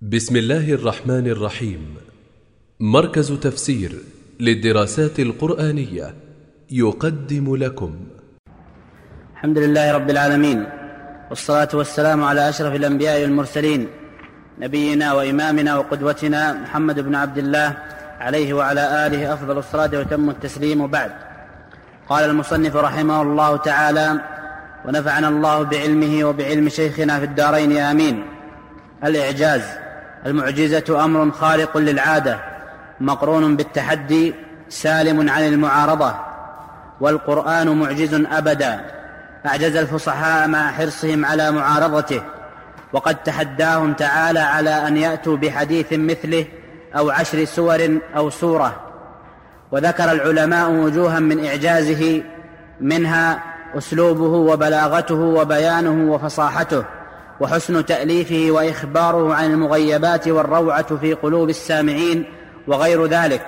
بسم الله الرحمن الرحيم. مركز تفسير للدراسات القرآنية يقدم لكم. الحمد لله رب العالمين، والصلاة والسلام على أشرف الأنبياء والمرسلين، نبينا وإمامنا وقدوتنا محمد بن عبد الله عليه وعلى آله أفضل الصلاة وتم التسليم. وبعد، قال المصنف رحمه الله تعالى: ونفعنا الله بعلمه وبعلم شيخنا في الدارين آمين. الإعجاز: المعجزة أمر خارق للعادة مقرون بالتحدي سالم عن المعارضة، والقرآن معجز أبدا، أعجز الفصحاء مع حرصهم على معارضته، وقد تحداهم تعالى على أن يأتوا بحديث مثله أو 10 سور أو سورة. وذكر العلماء وجوها من إعجازه، منها أسلوبه وبلاغته وبيانه وفصاحته وحسن تأليفه وإخباره عن المغيبات والروعة في قلوب السامعين وغير ذلك،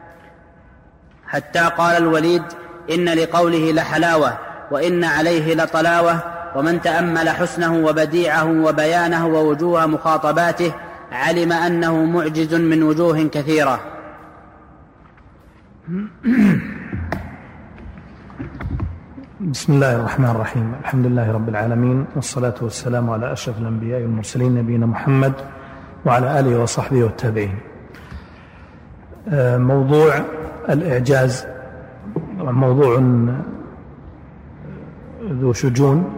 حتى قال الوليد: إن لقوله لحلاوة وإن عليه لطلاوة، ومن تأمل حسنه وبديعه وبيانه ووجوه مخاطباته علم أنه معجز من وجوه كثيرة. بسم الله الرحمن الرحيم. الحمد لله رب العالمين، والصلاة والسلام على أشرف الأنبياء والمرسلين نبينا محمد وعلى آله وصحبه والتابعين. موضوع الإعجاز موضوع ذو شجون،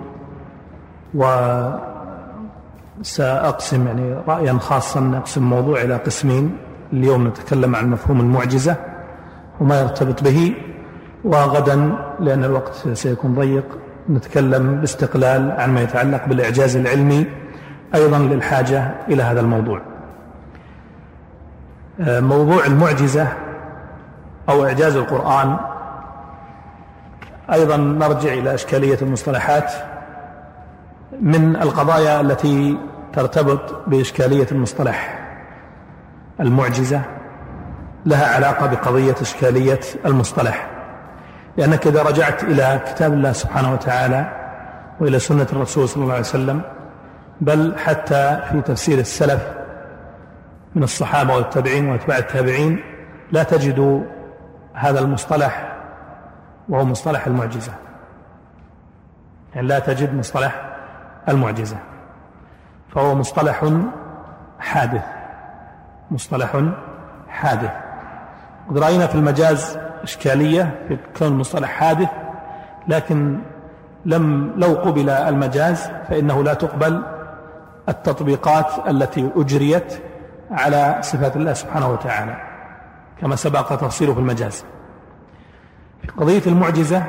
وسأقسم رأيا خاصا، نقسم موضوع إلى قسمين. اليوم نتكلم عن مفهوم المعجزة وما يرتبط به، وغدا لأن الوقت سيكون ضيق نتكلم باستقلال عن ما يتعلق بالإعجاز العلمي، أيضا للحاجة إلى هذا الموضوع. موضوع المعجزة أو إعجاز القرآن، أيضا نرجع إلى إشكالية المصطلحات. من القضايا التي ترتبط بإشكالية المصطلح المعجزة لها علاقة بقضية إشكالية المصطلح، لأنك إذا رجعت إلى كتاب الله سبحانه وتعالى وإلى سنة الرسول صلى الله عليه وسلم، بل حتى في تفسير السلف من الصحابة والتابعين واتباع التابعين، لا تجد هذا المصطلح وهو مصطلح المعجزة. يعني لا تجد مصطلح المعجزة، فهو مصطلح حادث، مصطلح حادث. قد رأينا في المجاز إشكالية في كون مصطلح حادث، لكن لو قبل المجاز فإنه لا تقبل التطبيقات التي أجريت على صفات الله سبحانه وتعالى، كما سبق تفصيله في المجاز. في قضية المعجزة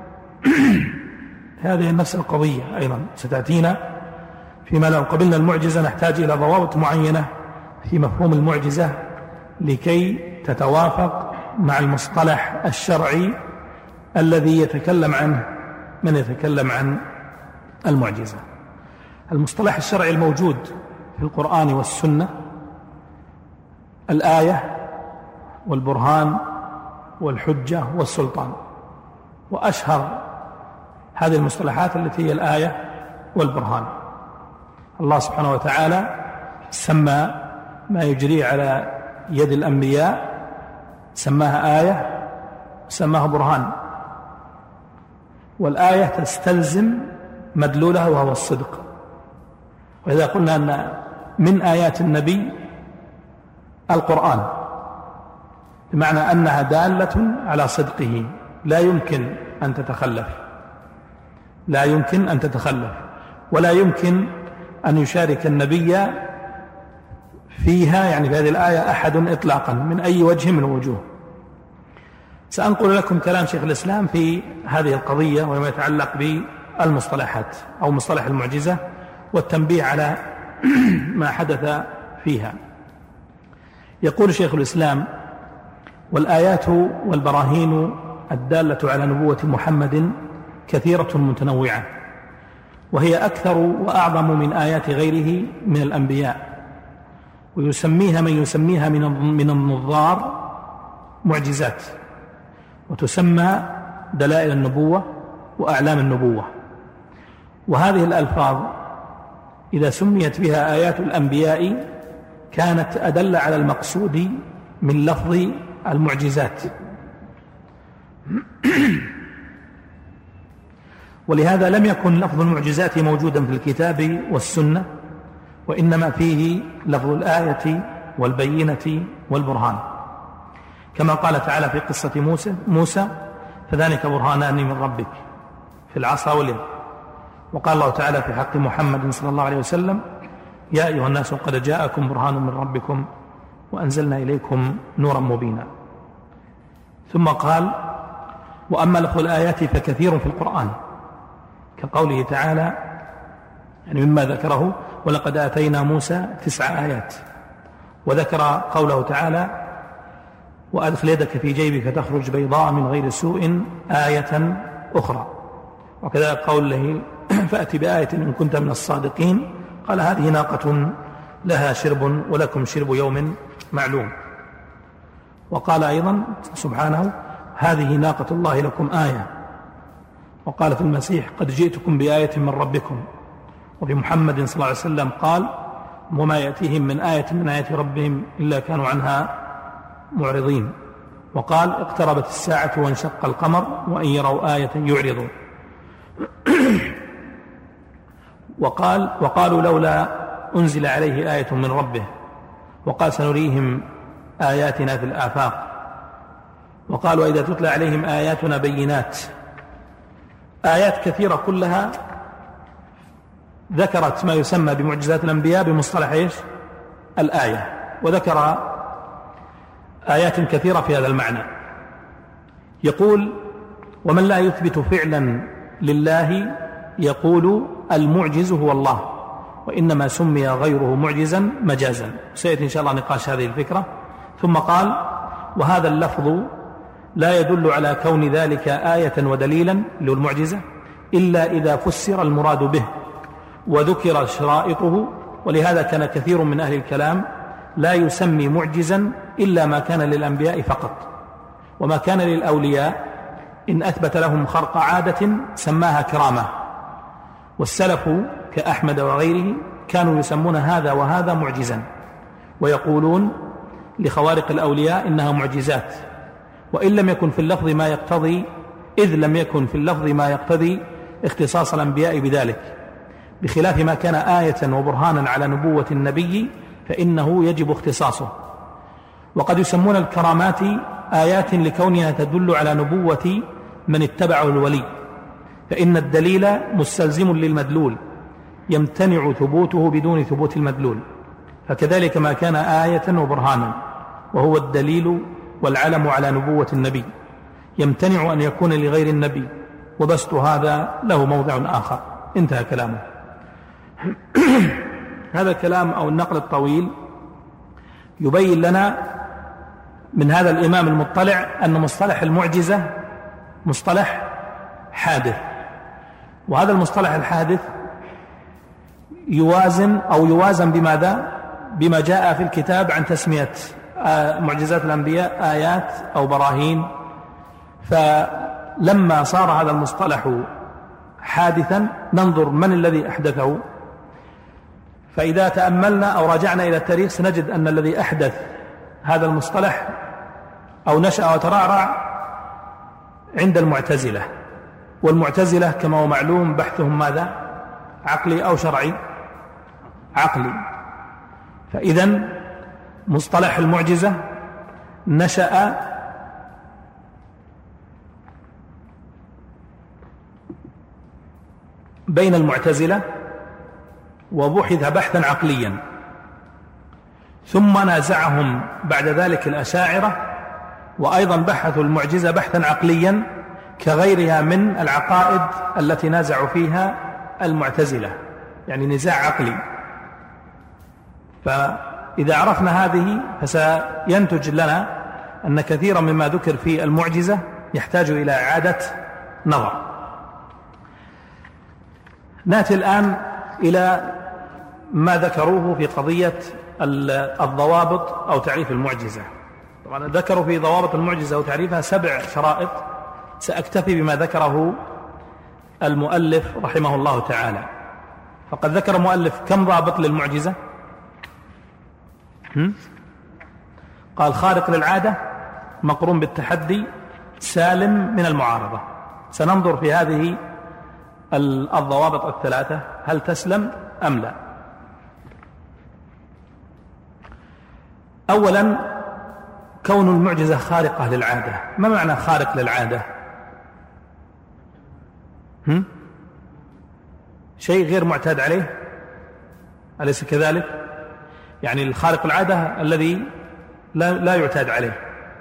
هذه نفس القضية أيضا ستأتينا، فيما لو قبلنا المعجزة نحتاج إلى ضوابط معينة في مفهوم المعجزة لكي تتوافق مع المصطلح الشرعي الذي يتكلم عنه من يتكلم عن المعجزة. المصطلح الشرعي الموجود في القرآن والسنة الآية والبرهان والحجة والسلطان، وأشهر هذه المصطلحات التي هي الآية والبرهان. الله سبحانه وتعالى سمى ما يجري على يد الأنبياء سماها آية وسماها برهان، والآية تستلزم مدلولها وهو الصدق. وإذا قلنا أن من آيات النبي القرآن، بمعنى أنها دالة على صدقه، لا يمكن أن تتخلف، لا يمكن أن تتخلف، ولا يمكن أن يشارك النبي فيها، يعني في هذه الآية، أحد إطلاقا من أي وجه من الوجوه. سأنقل لكم كلام شيخ الإسلام في هذه القضية وما يتعلق بالمصطلحات أو مصطلح المعجزة، والتنبيه على ما حدث فيها. يقول شيخ الإسلام: والآيات والبراهين الدالة على نبوة محمد كثيرة متنوعة، وهي أكثر وأعظم من آيات غيره من الأنبياء، ويسميها من يسميها من النظار معجزات، وتسمى دلائل النبوة وأعلام النبوة. وهذه الألفاظ إذا سميت بها آيات الأنبياء كانت أدل على المقصود من لفظ المعجزات. ولهذا لم يكن لفظ المعجزات موجودا في الكتاب والسنة، وإنما فيه لفظ الآية والبينة والبرهان، كما قال تعالى في قصة موسى فذلك برهانان من ربك في العصا واليد. وقال الله تعالى في حق محمد صلى الله عليه وسلم يا أيها الناس قد جاءكم برهان من ربكم وأنزلنا إليكم نورا مبينا. ثم قال وأما لفظ الآيات فكثير في القرآن، كقوله تعالى يعني مما ذكره ولقد آتينا موسى 9 آيات، وذكر قوله تعالى وأدخل يدك في جيبك تخرج بيضاء من غير سوء آية أخرى. وكذا قوله فأتي بآية إن كنت من الصادقين، قال هذه ناقة لها شرب ولكم شرب يوم معلوم. وقال أيضا سبحانه هذه ناقة الله لكم آية. وقال في المسيح قد جئتكم بآية من ربكم. وفي محمد صلى الله عليه وسلم قال وما يأتيهم من آية من آيات ربهم إلا كانوا عنها معرضين. وقال اقتربت الساعة وانشق القمر وإن يروا آية يعرضون. وقالوا لولا أنزل عليه آية من ربه. وقال سنريهم آياتنا في الآفاق. وقالوا إذا تتلى عليهم آياتنا بينات. آيات كثيرة كلها ذكرت ما يسمى بمعجزات الأنبياء بمصطلح إيش؟ الآية. وذكر آيات كثيرة في هذا المعنى. يقول ومن لا يثبت فعلا لله يقول المعجز هو الله، وإنما سمي غيره معجزا مجازا. سيأتي إن شاء الله نقاش هذه الفكرة. ثم قال وهذا اللفظ لا يدل على كون ذلك آية ودليلا للمعجزة إلا إذا فسر المراد به وذكر شرائطه. ولهذا كان كثير من أهل الكلام لا يسمي معجزا إلا ما كان للأنبياء فقط، وما كان للأولياء إن أثبت لهم خرق عادة سماها كرامة. والسلف كأحمد وغيره كانوا يسمون هذا وهذا معجزا، ويقولون لخوارق الأولياء إنها معجزات، وإن لم يكن في اللفظ ما يقتضي إذ لم يكن في اللفظ ما يقتضي اختصاص الأنبياء بذلك، بخلاف ما كان آية وبرهانا على نبوة النبي فإنه يجب اختصاصه. وقد يسمون الكرامات آيات لكونها تدل على نبوة من اتبعه الولي، فإن الدليل مستلزم للمدلول يمتنع ثبوته بدون ثبوت المدلول. فكذلك ما كان آية وبرهانا وهو الدليل والعلم على نبوة النبي يمتنع أن يكون لغير النبي، وبسط هذا له موضع آخر. انتهى كلامه. هذا الكلام أو النقل الطويل يبين لنا من هذا الإمام المطلع أن مصطلح المعجزة مصطلح حادث، وهذا المصطلح الحادث يوازن بماذا؟ بما جاء في الكتاب عن تسمية معجزات الأنبياء آيات أو براهين. فلما صار هذا المصطلح حادثا ننظر من الذي أحدثه. فإذا تأملنا أو رجعنا إلى التاريخ سنجد أن الذي أحدث هذا المصطلح أو نشأ وترعرع عند المعتزلة. والمعتزلة كما هو معلوم بحثهم ماذا؟ عقلي أو شرعي؟ عقلي. فإذن مصطلح المعجزة نشأ بين المعتزلة وبحث بحثا عقليا، ثم نازعهم بعد ذلك الأشاعرة، وأيضا بحثوا المعجزة بحثا عقليا كغيرها من العقائد التي نازعوا فيها المعتزلة، يعني نزاع عقلي. فإذا عرفنا هذه فسينتج لنا أن كثيرا مما ذكر في المعجزة يحتاج إلى إعادة نظر. نأتي الآن إلى ما ذكروه في قضية الضوابط أو تعريف المعجزة. طبعا ذكروا في ضوابط المعجزة وتعريفها 7 شرائط، سأكتفي بما ذكره المؤلف رحمه الله تعالى. فقد ذكر المؤلف كم ضابط للمعجزة؟ قال خارق للعادة مقرون بالتحدي سالم من المعارضة. سننظر في هذه الضوابط الثلاثة هل تسلم أم لا. أولا كون المعجزة خارقة للعادة. ما معنى خارق للعادة؟ شيء غير معتاد عليه، أليس كذلك؟ يعني الخارق العادة الذي لا يعتاد عليه.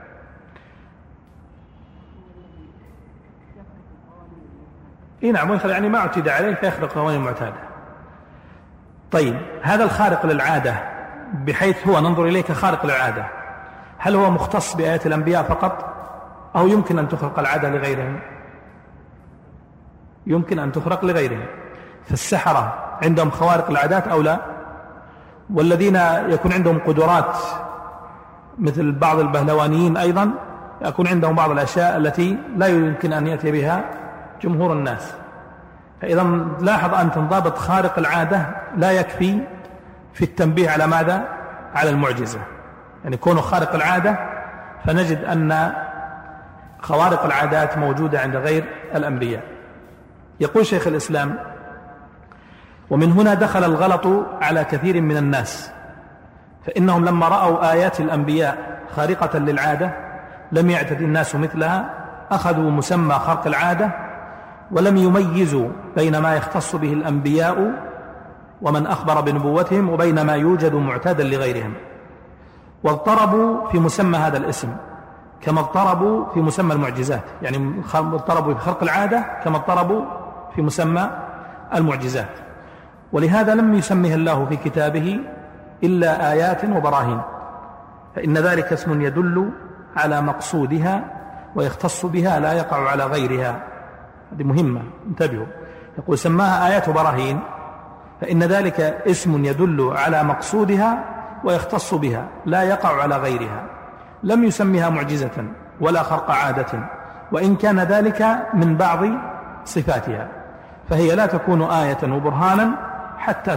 نعم، يعني ما اعتاد عليه فيخرق قوانين معتادة. طيب هذا الخارق للعادة بحيث هو ننظر إليه كخارق للعادة، هل هو مختص بآيات الأنبياء فقط أو يمكن أن تخرق العادة لغيرهم؟ يمكن أن تخرق لغيرهم. فالسحرة عندهم خوارق العادات أو لا؟ والذين يكون عندهم قدرات مثل بعض البهلوانيين أيضا يكون عندهم بعض الأشياء التي لا يمكن أن يأتي بها جمهور الناس. فإذا لاحظ أن تنضبط خارق العادة لا يكفي في التنبيه على ماذا؟ على المعجزة. يعني كونه خارق العادة فنجد أن خوارق العادات موجودة عند غير الأنبياء. يقول شيخ الإسلام: ومن هنا دخل الغلط على كثير من الناس، فإنهم لما رأوا آيات الأنبياء خارقة للعادة لم يعتد الناس مثلها، أخذوا مسمى خرق العادة ولم يميزوا بين ما يختص به الأنبياء ومن أخبر بنبوتهم وبين ما يوجد معتادا لغيرهم، واضطربوا في مسمى هذا الاسم كما اضطربوا في مسمى المعجزات. يعني اضطربوا في خرق العادة كما اضطربوا في مسمى المعجزات. ولهذا لم يسميها الله في كتابه إلا آيات وبراهين، فإن ذلك اسم يدل على مقصودها ويختص بها لا يقع على غيرها. هذه مهمة، انتبهوا. يقول سماها آيات وبراهين فإن ذلك اسم يدل على مقصودها ويختص بها لا يقع على غيرها. لم يسميها معجزة ولا خرق عادة، وإن كان ذلك من بعض صفاتها، فهي لا تكون آية وبرهانا حتى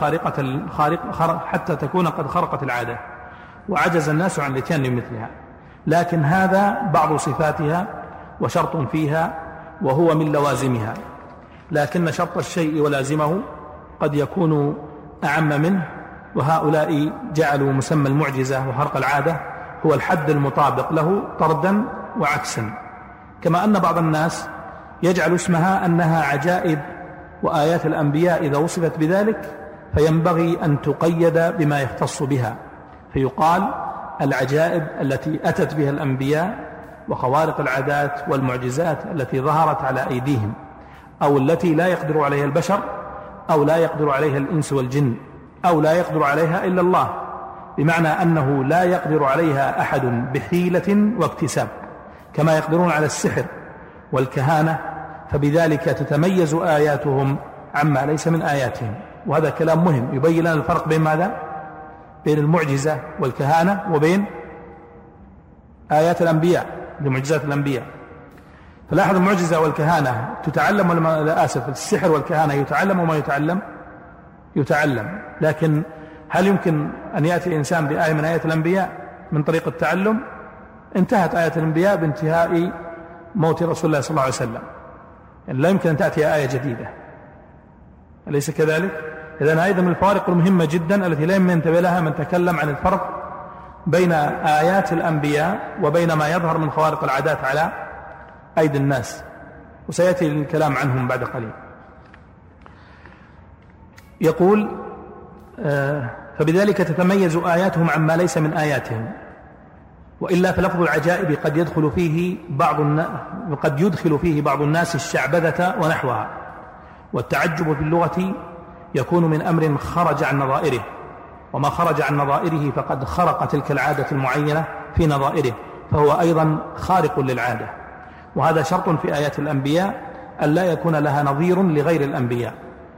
تكون قد خرقت العادة وعجز الناس عن الاتيان بمثلها. لكن هذا بعض صفاتها وشرط فيها وهو من لوازمها، لكن شرط الشيء ولازمه قد يكون أعم منه، وهؤلاء جعلوا مسمى المعجزة وخرق العادة هو الحد المطابق له طردا وعكسا، كما أن بعض الناس يجعل اسمها أنها عجائب وآيات الأنبياء إذا وصفت بذلك فينبغي أن تقيد بما يختص بها، فيقال العجائب التي أتت بها الأنبياء وخوارق العادات والمعجزات التي ظهرت على أيديهم، أو التي لا يقدر عليها البشر أو لا يقدر عليها الإنس والجن أو لا يقدر عليها إلا الله، بمعنى أنه لا يقدر عليها أحد بحيلة واكتساب كما يقدرون على السحر والكهانة، فبذلك تتميز آياتهم عما ليس من آياتهم. وهذا كلام مهم يبين لنا الفرق بين ماذا؟ بين المعجزة والكهانة وبين آيات الأنبياء لمعجزات الأنبياء. فلاحظ المعجزة والكهانة تتعلم ولا لا؟ آسف، السحر والكهانة يتعلم وما يتعلم، لكن هل يمكن أن يأتي إنسان بآية من آيات الأنبياء من طريق التعلم؟ انتهت آيات الأنبياء بانتهاء موت رسول الله صلى الله عليه وسلم، يعني لا يمكن أن تأتي آية جديدة، أليس كذلك؟ إذن أيضا من الفوارق المهمة جدا التي لا ينتبه لها من تكلم عن الفرق بين آيات الأنبياء وبين ما يظهر من خوارق العادات على أيدي الناس، وسيأتي الكلام عنهم بعد قليل. يقول فبذلك تتميز آياتهم عما ليس من آياتهم، وإلا فلفظ العجائب قد يدخل فيه بعض الناس الشعبذة ونحوها، والتعجب في اللغة يكون من أمر خرج عن نظائره، وما خرج عن نظائره فقد خرق تلك العادة المعينة في نظائره، فهو أيضا خارق للعادة. وهذا شرط في آيات الأنبياء أن لا يكون لها نظير لغير الأنبياء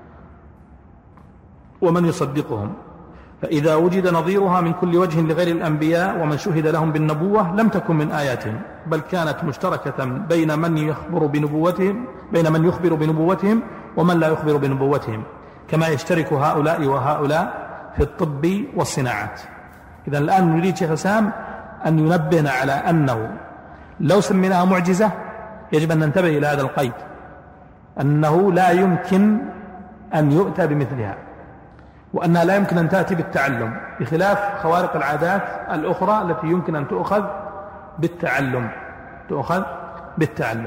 ومن يصدقهم، فإذا وجد نظيرها من كل وجه لغير الأنبياء ومن شهد لهم بالنبوة لم تكن من آياتهم، بل كانت مشتركة بين من يخبر بنبوتهم ومن لا يخبر بنبوتهم، كما يشترك هؤلاء وهؤلاء في الطب والصناعات. إذن الآن نريد شيخ الإسلام أن ينبهنا على أنه لو سميناها معجزة يجب أن ننتبه إلى هذا القيد، أنه لا يمكن أن يؤتى بمثلها، وأنها لا يمكن أن تأتي بالتعلم، بخلاف خوارق العادات الأخرى التي يمكن أن تؤخذ بالتعلم.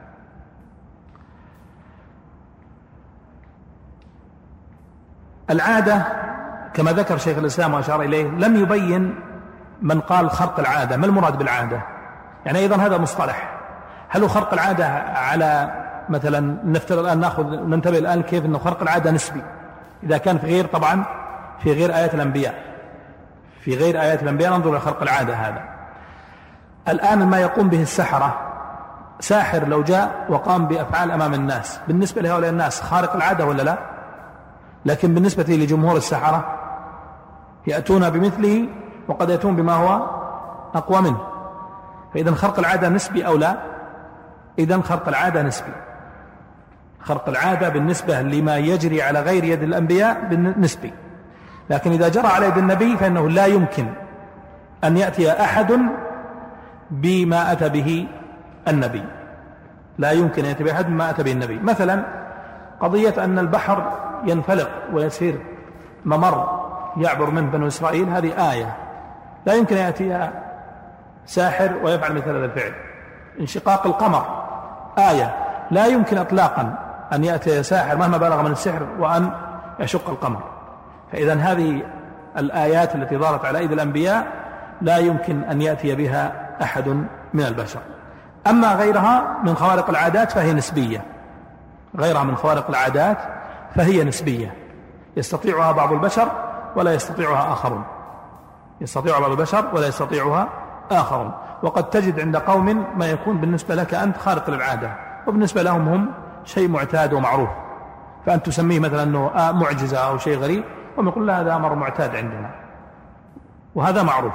العادة كما ذكر شيخ الإسلام وأشار إليه لم يبين من قال خرق العادة ما المراد بالعادة، يعني أيضا هذا مصطلح. هل هو خرق العادة على مثلا نفترض الآن ننتبه الآن كيف أنه خرق العادة نسبي إذا كان في غير طبعا في غير آيات الأنبياء، في غير آيات الأنبياء ننظر إلى خرق العادة. هذا الآن ما يقوم به السحرة، ساحر لو جاء وقام بأفعال أمام الناس بالنسبة لهؤلاء الناس خارق العادة ولا لا؟ لكن بالنسبة لجمهور السحرة يأتون بمثله وقد يأتون بما هو أقوى منه، فإذا خرق العادة نسبي أو لا؟ إذن خرق العادة نسبي. خرق العادة بالنسبة لما يجري على غير يد الأنبياء نسبي، لكن إذا جرى على يد النبي فإنه لا يمكن أن يأتي أحد بما أتى به النبي، لا يمكن أن يأتي بأحد بما أتى به النبي. مثلا قضية أن البحر ينفلق ويسير ممر يعبر من بنو إسرائيل، هذه آية لا يمكن أن يأتي ساحر ويفعل مثل هذا الفعل. انشقاق القمر آية لا يمكن إطلاقا أن يأتي ساحر مهما بلغ من السحر وأن يشق القمر. فإذا هذه الآيات التي ظهرت على أيدي الأنبياء لا يمكن أن يأتي بها أحد من البشر. أما غيرها من خوارق العادات فهي نسبية، غيرها من خوارق العادات فهي نسبية، يستطيعها بعض البشر ولا يستطيعها آخرون، يستطيعها بعض البشر ولا يستطيعها آخرون. وقد تجد عند قوم ما يكون بالنسبة لك أنت خارق للعادة وبالنسبة لهم هم شيء معتاد ومعروف، فأنت تسميه مثلا أنه معجزة أو شيء غريب، وهم يقول لا هذا أمر معتاد عندنا وهذا معروف.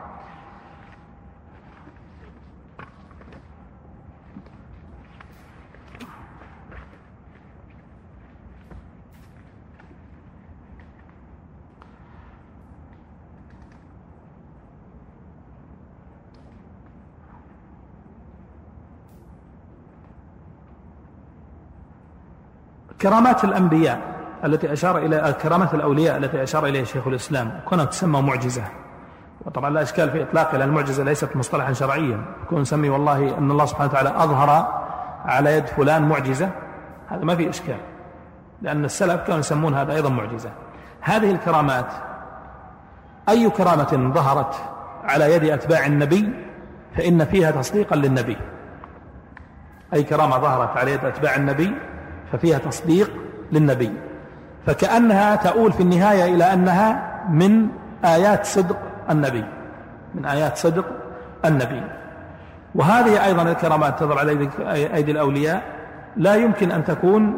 كرامات الأنبياء التي أشار إلى كرامات الأولياء التي أشار إليها شيخ الإسلام كونها تسمى معجزة، وطبعا لا إشكال في إطلاقها لأن المعجزة ليست مصطلحا شرعيا، كون نسمي والله أن الله سبحانه وتعالى أظهر على يد فلان معجزة، هذا ما في إشكال، لأن السلف كانوا يسمون هذا أيضا معجزة. هذه الكرامات أي كرامة ظهرت على يد أتباع النبي فإن فيها تصديقا للنبي، أي كرامة ظهرت على يد أتباع النبي ففيها تصديق للنبي، فكأنها تؤول في النهاية إلى أنها من آيات صدق النبي، من آيات صدق النبي. وهذه أيضا الكرامات تظهر على أيدي الأولياء لا يمكن أن تكون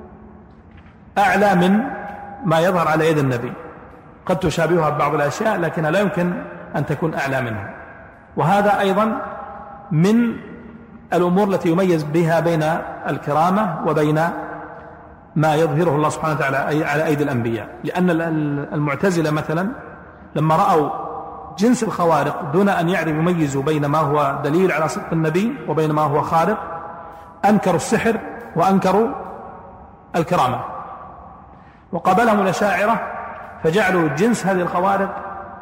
أعلى من ما يظهر على يد النبي، قد تشابهها ببعض الأشياء لكنها لا يمكن أن تكون أعلى منها. وهذا أيضا من الأمور التي يميز بها بين الكرامة وبين ما يظهره الله سبحانه وتعالى على أيدي الأنبياء، لأن المعتزلة مثلا لما رأوا جنس الخوارق دون أن يميزوا بين ما هو دليل على صدق النبي وبين ما هو خارق أنكروا السحر وأنكروا الكرامة، وقابلهم الأشاعرة فجعلوا جنس هذه الخوارق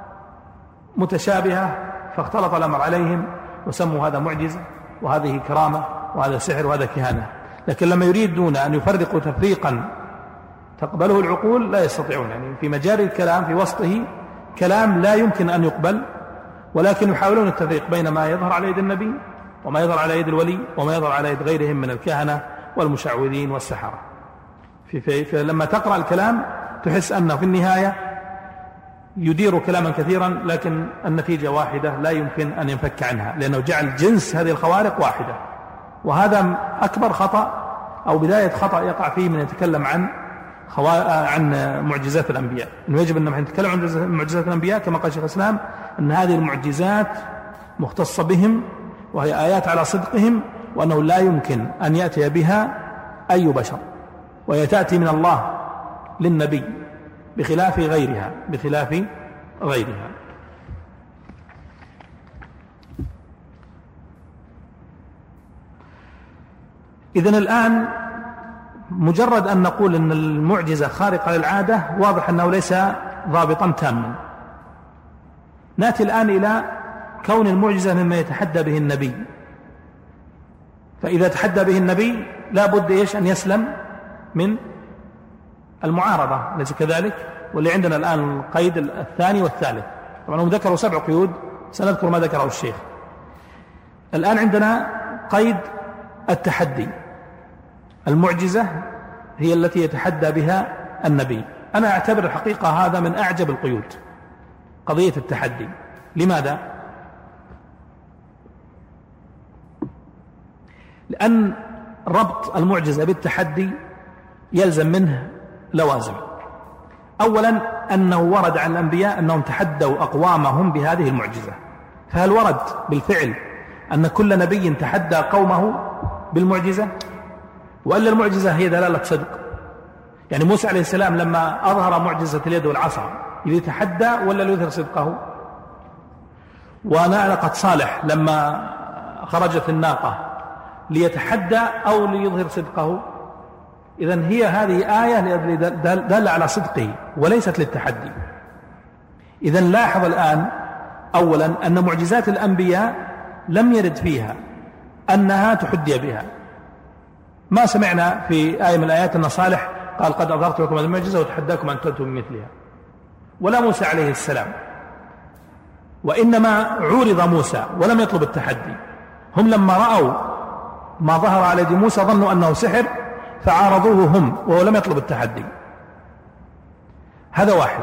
متشابهة فاختلط الأمر عليهم وسموا هذا معجزة وهذه كرامة وهذا سحر وهذا كهانة. لكن لما يريدون أن يفرقوا تفريقا تقبله العقول لا يستطيعون، يعني في مجال الكلام في وسطه كلام لا يمكن أن يقبل، ولكن يحاولون التفريق بين ما يظهر على يد النبي وما يظهر على يد الولي وما يظهر على يد غيرهم من الكهنة والمشعوذين والسحرة. لما تقرأ الكلام تحس أنه في النهاية يدير كلاما كثيرا لكن النتيجة واحدة لا يمكن أن ينفك عنها، لأنه جعل جنس هذه الخوارق واحدة، وهذا أكبر خطأ أو بداية خطأ يقع فيه من يتكلم عن معجزات الأنبياء. إنه يجب أن نتكلم عن معجزات الأنبياء كما قال شيخ الإسلام أن هذه المعجزات مختصة بهم وهي آيات على صدقهم، وأنه لا يمكن أن يأتي بها أي بشر، وهي تأتي من الله للنبي بخلاف غيرها. إذن الآن مجرد أن نقول أن المعجزة خارقة للعادة واضح أنه ليس ضابطا تاما. نأتي الآن إلى كون المعجزة مما يتحدى به النبي. فإذا تحدى به النبي لا بد أن يسلم من المعارضة، ليس كذلك؟ واللي عندنا الآن القيد الثاني والثالث. طبعا هم ذكروا 7 قيود، سنذكر ما ذكره الشيخ. الآن عندنا قيد التحدي. المعجزة هي التي يتحدى بها النبي. أنا أعتبر الحقيقة هذا من أعجب القيود، قضية التحدي. لماذا؟ لأن ربط المعجزة بالتحدي يلزم منه لوازم. أولا أنه ورد عن الأنبياء أنهم تحدوا أقوامهم بهذه المعجزة، فهل ورد بالفعل أن كل نبي تحدى قومه بالمعجزة؟ وإلا المعجزة هي دلالة صدق. يعني موسى عليه السلام لما أظهر معجزة اليد والعصا يتحدى ولا يظهر صدقه؟ وناقة صالح لما خرجت الناقة ليتحدى أو ليظهر صدقه؟ إذن هي هذه آية دالة على صدقه وليست للتحدي. إذن لاحظ الآن أولا أن معجزات الأنبياء لم يرد فيها أنها تحدي بها. ما سمعنا في آية من الآيات أن صالح قال قد أظهرت لكم هذه المعجزة وتحداكم أن تأتوا بمثلها، ولا موسى عليه السلام. وإنما عورض موسى ولم يطلب التحدي. هم لما رأوا ما ظهر على يد موسى ظنوا أنه سحر فعارضوه هم، وهو لم يطلب التحدي. هذا واحد.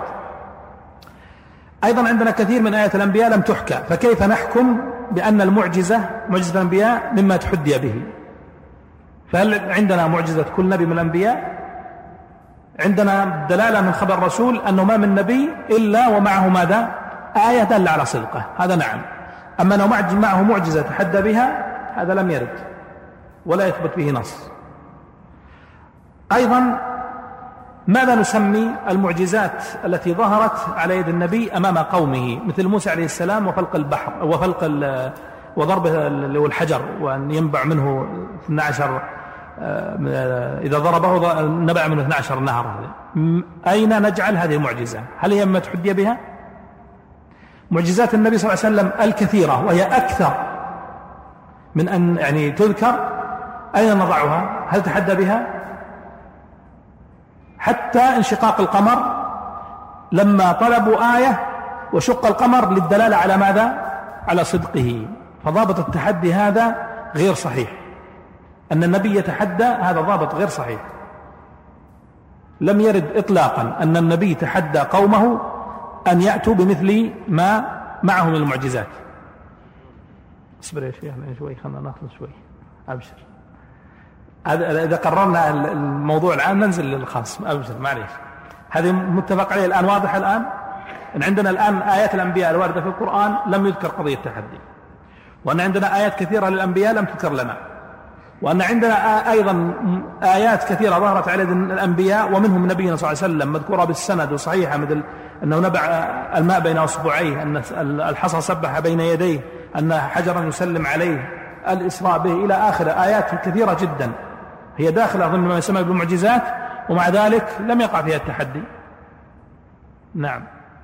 أيضا عندنا كثير من آيات الأنبياء لم تحكى، فكيف نحكم بأن المعجزة معجزة الأنبياء مما تحدي به؟ فهل عندنا معجزة كل نبي من الأنبياء؟ عندنا دلالة من خبر الرسول أنه ما من نبي إلا ومعه ماذا؟ آية دل على صدقه، هذا نعم. أما أنه معه معجزة تحدى بها هذا لم يرد ولا يثبت به نص. أيضا ماذا نسمي المعجزات التي ظهرت على يد النبي أمام قومه، مثل موسى عليه السلام وفلق البحر وضربه الحجر وأن ينبع منه 12 إذا ضربه نبع منه 12 نهر. أين نجعل هذه المعجزة؟ هل هي ما تحدي بها؟ معجزات النبي صلى الله عليه وسلم الكثيرة وهي أكثر من أن يعني تذكر، أين نضعها؟ هل تحدى بها؟ حتى انشقاق القمر لما طلبوا آية وشق القمر للدلالة على ماذا؟ على صدقه. فضابط التحدي هذا غير صحيح. أن النبي يتحدى هذا ضابط غير صحيح. لم يرد إطلاقا أن النبي تحدى قومه أن يأتوا بمثل ما معهم من المعجزات. اصبر يا شيخ شوي، خلنا ناخذ شوي. أبشر، إذا قررنا الموضوع الآن ننزل للخاص. أبشر معليش، هذه متفق عليه الآن، واضح الآن. إن عندنا الآن آيات الأنبياء الواردة في القرآن لم يذكر قضية التحدي، وأن عندنا آيات كثيرة للأنبياء لم تذكر لنا، وأن عندنا أيضا آيات كثيرة ظهرت على الأنبياء ومنهم نبينا صلى الله عليه وسلم مذكورة بالسند وصحيحة، مثل أنه نبع الماء بين أصبعيه، أن الحصى سبح بين يديه، أن حجرا يسلم عليه، الإسراء به، إلى آخر آيات كثيرة جدا هي داخلة ضمن ما يسمى بالمعجزات، ومع ذلك لم يقع فيها التحدي. نعم.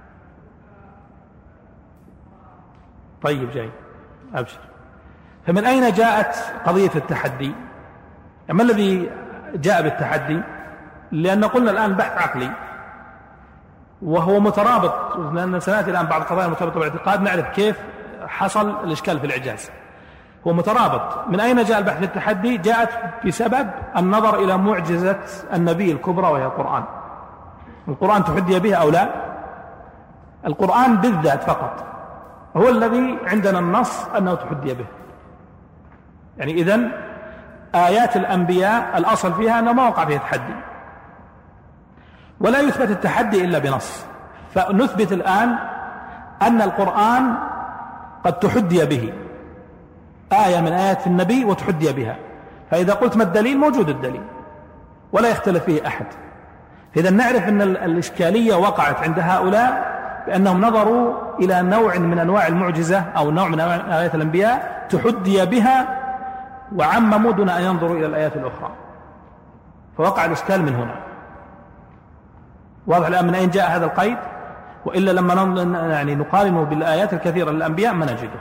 طيب جاي، أبشر. فمن أين جاءت قضية التحدي؟ ما الذي جاء بالتحدي؟ لأن قلنا الآن بحث عقلي وهو مترابط، لأن سنأتي الآن بعض القضايا المرتبطة بالاعتقاد نعرف كيف حصل الإشكال في الإعجاز. هو مترابط. من أين جاء البحث في التحدي؟ جاءت بسبب النظر إلى معجزة النبي الكبرى وهي القرآن. القرآن تحدي به أو لا؟ القرآن بالذات فقط هو الذي عندنا النص أنه تحدي به. يعني إذن آيات الأنبياء الأصل فيها أنه ما وقع فيها تحدي، ولا يثبت التحدي إلا بنص. فنثبت الآن أن القرآن قد تحدي به، آية من آيات النبي وتحدي بها. فإذا قلت ما الدليل؟ موجود الدليل ولا يختلف فيه أحد. فإذا نعرف أن الإشكالية وقعت عند هؤلاء بأنهم نظروا إلى نوع من أنواع المعجزة أو نوع من آيات الأنبياء تحدي بها وعمموا دون أن ينظروا إلى الآيات الأخرى، فوقع الإشكال من هنا. واضح الآن من أين جاء هذا القيد؟ وإلا لما يعني نقارنه بالآيات الكثيرة للأنبياء ما نجده.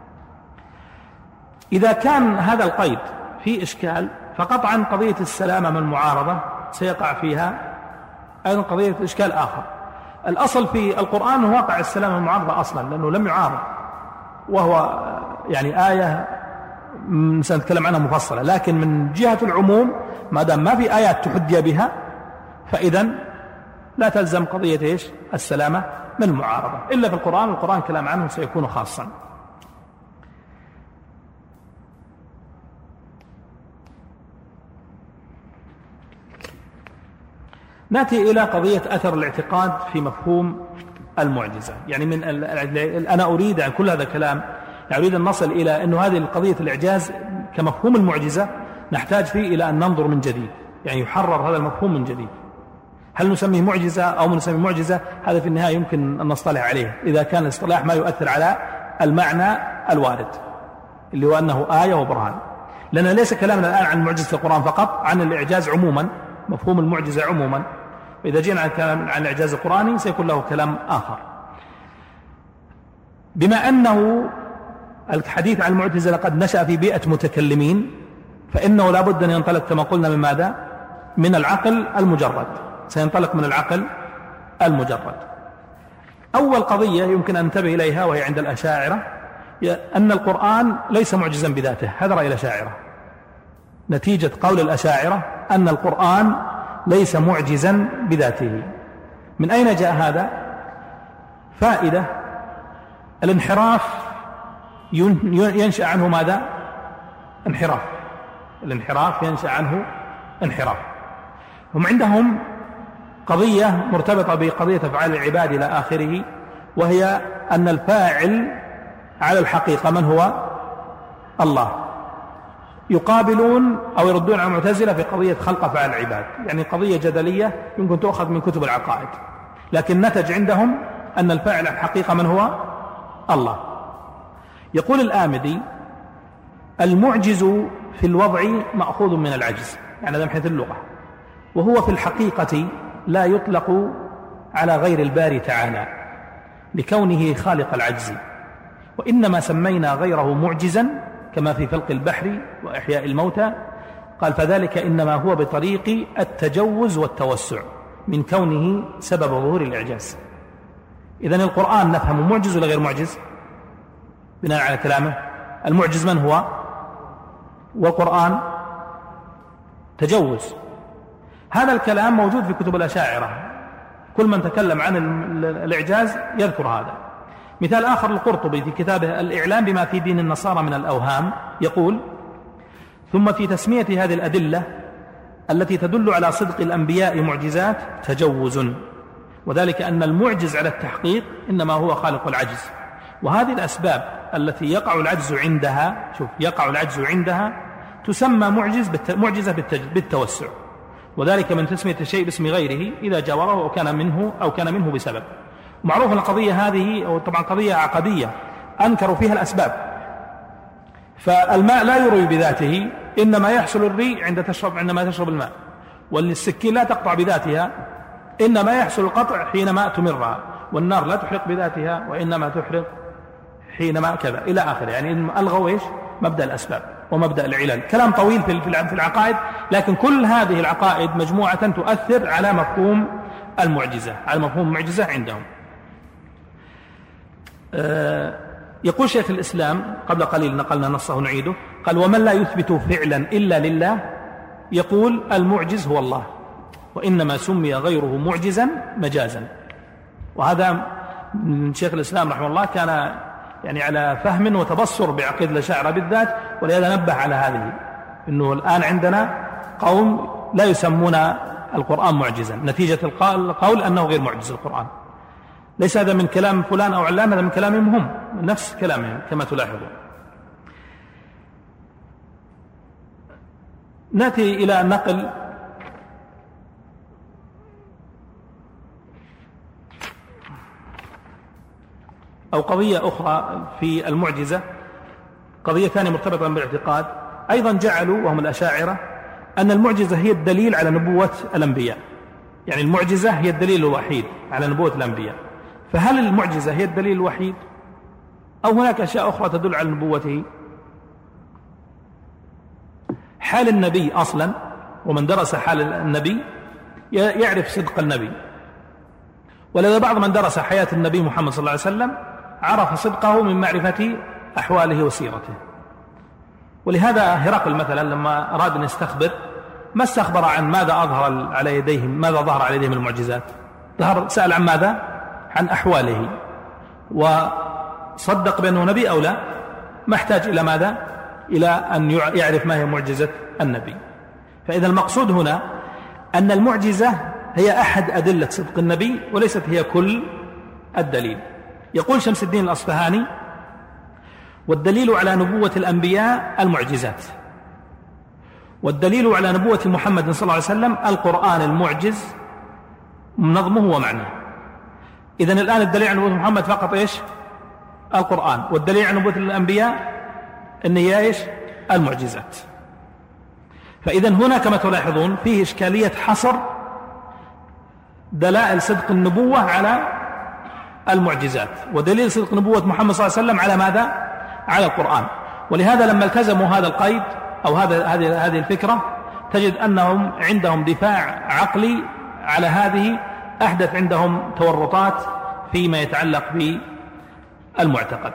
إذا كان هذا القيد في إشكال فقطعا قضية السلامة من المعارضة سيقع فيها أيضا قضية إشكال آخر. الأصل في القرآن هو واقع السلامة من المعارضة أصلا، لأنه لم يعارض، وهو يعني آية سنتكلم عنها مفصلة. لكن من جهة العموم ما دام ما في آيات تحدي بها فإذن لا تلزم قضية السلامة من المعارضة، إلا في القرآن كلام عنه سيكون خاصا. نأتي إلى قضية أثر الاعتقاد في مفهوم المعجزة. يعني أنا أريد عن كل هذا الكلام أريد أن نصل إلى أنه هذه قضية الإعجاز كمفهوم المعجزة نحتاج فيه إلى أن ننظر من جديد، يعني يحرر هذا المفهوم من جديد. هل نسميه معجزة أو نسميه معجزة؟ هذا في النهاية يمكن أن نصطلح عليه إذا كان الاصطلاح ما يؤثر على المعنى الوارد اللي هو أنه آية وبرهان. لأن ليس كلامنا الآن عن معجزة القرآن فقط، عن الإعجاز عموما، مفهوم المعجزة عموما. وإذا جينا عن كلام عن الإعجاز القرآني سيكون له كلام آخر. بما أنه الحديث عن المعجزة لقد نشأ في بيئة متكلمين فإنه لا بد أن ينطلق كما قلنا من ماذا؟ من العقل المجرد، سينطلق من العقل المجرد. أول قضية يمكن أن ننتبه إليها وهي عند الأشاعرة أن القرآن ليس معجزا بذاته. هذا رأي الأشاعرة، نتيجة قول الأشاعرة أن القرآن ليس معجزا بذاته. من أين جاء هذا؟ فائدة الانحراف ينشأ عنه ماذا؟ انحراف. الانحراف ينشأ عنه انحراف. هم عندهم قضية مرتبطة بقضية أفعال العباد إلى آخره، وهي أن الفاعل على الحقيقة من هو؟ الله. يقابلون أو يردون على المعتزلة في قضية خلق أفعال العباد، يعني قضية جدلية يمكن تؤخذ من كتب العقائد، لكن نتج عندهم أن الفاعل على الحقيقة من هو؟ الله. يقول الآمدي المعجز في الوضع مأخوذ من العجز، يعني هذا من حيث اللغة، وهو في الحقيقة لا يطلق على غير الباري تعالى لكونه خالق العجز، وإنما سمينا غيره معجزا كما في فلق البحر وإحياء الموتى. قال فذلك إنما هو بطريق التجوز والتوسع من كونه سبب ظهور الإعجاز. إذن القرآن نفهم معجز ولا غير معجز؟ بناء على كلامه المعجز من هو؟ والقرآن تجوز. هذا الكلام موجود في كتب الأشاعرة، كل من تكلم عن الإعجاز يذكر هذا. مثال آخر القرطبي في كتابه الإعلام بما في دين النصارى من الأوهام يقول ثم في تسمية هذه الأدلة التي تدل على صدق الأنبياء معجزات تجوز، وذلك أن المعجز على التحقيق إنما هو خالق العجز، وهذه الأسباب التي يقع العجز عندها، شوف يقع العجز عندها، تسمى معجزة بالتوسع، وذلك من تسمية الشيء باسم غيره إذا جاوره أو كان منه بسبب. ومعروف القضية هذه أو طبعا قضية عقدية أنكروا فيها الأسباب، فالماء لا يروي بذاته، إنما يحصل الري عندما تشرب الماء، والسكين لا تقطع بذاتها، إنما يحصل القطع حينما تمرها، والنار لا تحرق بذاتها وإنما تحرق حينما كذا إلى آخره. يعني ألغوا مبدأ الأسباب ومبدأ العلل. كلام طويل في العقائد، لكن كل هذه العقائد مجموعة تؤثر على مفهوم المعجزة، على مفهوم المعجزة عندهم. يقول شيخ الإسلام قبل قليل نقلنا نصه نعيده، قال ومن لا يثبت فعلا إلا لله يقول المعجز هو الله، وإنما سمي غيره معجزا مجازا. وهذا شيخ الإسلام رحمه الله كان يعني على فهم وتبصر بعقيدة الأشاعرة بالذات، ولهذا نبه على هذه، إنه الآن عندنا قوم لا يسمون القرآن معجزا نتيجة القول أنه غير معجز القرآن. ليس هذا من كلام فلان أو علان، هذا من كلامهم هم، نفس كلامهم كما تلاحظون. نأتي إلى نقل أو قضية أخرى في المعجزة، قضية ثانية مرتبطة بالاعتقاد، أيضا جعلوا وهم الأشاعرة أن المعجزة هي الدليل على نبوة الأنبياء، يعني المعجزة هي الدليل الوحيد على نبوة الأنبياء. فهل المعجزة هي الدليل الوحيد أو هناك أشياء أخرى تدل على نبوته؟ حال النبي أصلا، ومن درس حال النبي يعرف صدق النبي، ولذا بعض من درس حياة النبي محمد صلى الله عليه وسلم عرف صدقه من معرفة أحواله وسيرته. ولهذا هرقل مثلا لما أراد أن يستخبر ما استخبر عن ماذا أظهر على يديهم، ماذا ظهر على يديهم المعجزات، سأل عن ماذا؟ عن أحواله، وصدق بأنه نبي أو لا، ما احتاج إلى ماذا؟ إلى أن يعرف ما هي معجزة النبي. فإذا المقصود هنا أن المعجزة هي أحد أدلة صدق النبي وليست هي كل الدليل. يقول شمس الدين الأصفهاني: والدليل على نبوة الأنبياء المعجزات، والدليل على نبوة محمد صلى الله عليه وسلم القرآن المعجز نظمه ومعناه. إذن الآن الدليل على نبوة محمد فقط إيش؟ القرآن، والدليل على نبوة الأنبياء أن هي إيش؟ المعجزات. فإذن هنا كما تلاحظون فيه إشكالية حصر دلائل صدق النبوة على المعجزات، ودليل صدق نبوة محمد صلى الله عليه وسلم على ماذا؟ على القرآن. ولهذا لما التزموا هذا القيد أو هذه الفكرة تجد أنهم عندهم دفاع عقلي على هذه، أحدث عندهم تورطات فيما يتعلق بالمعتقد.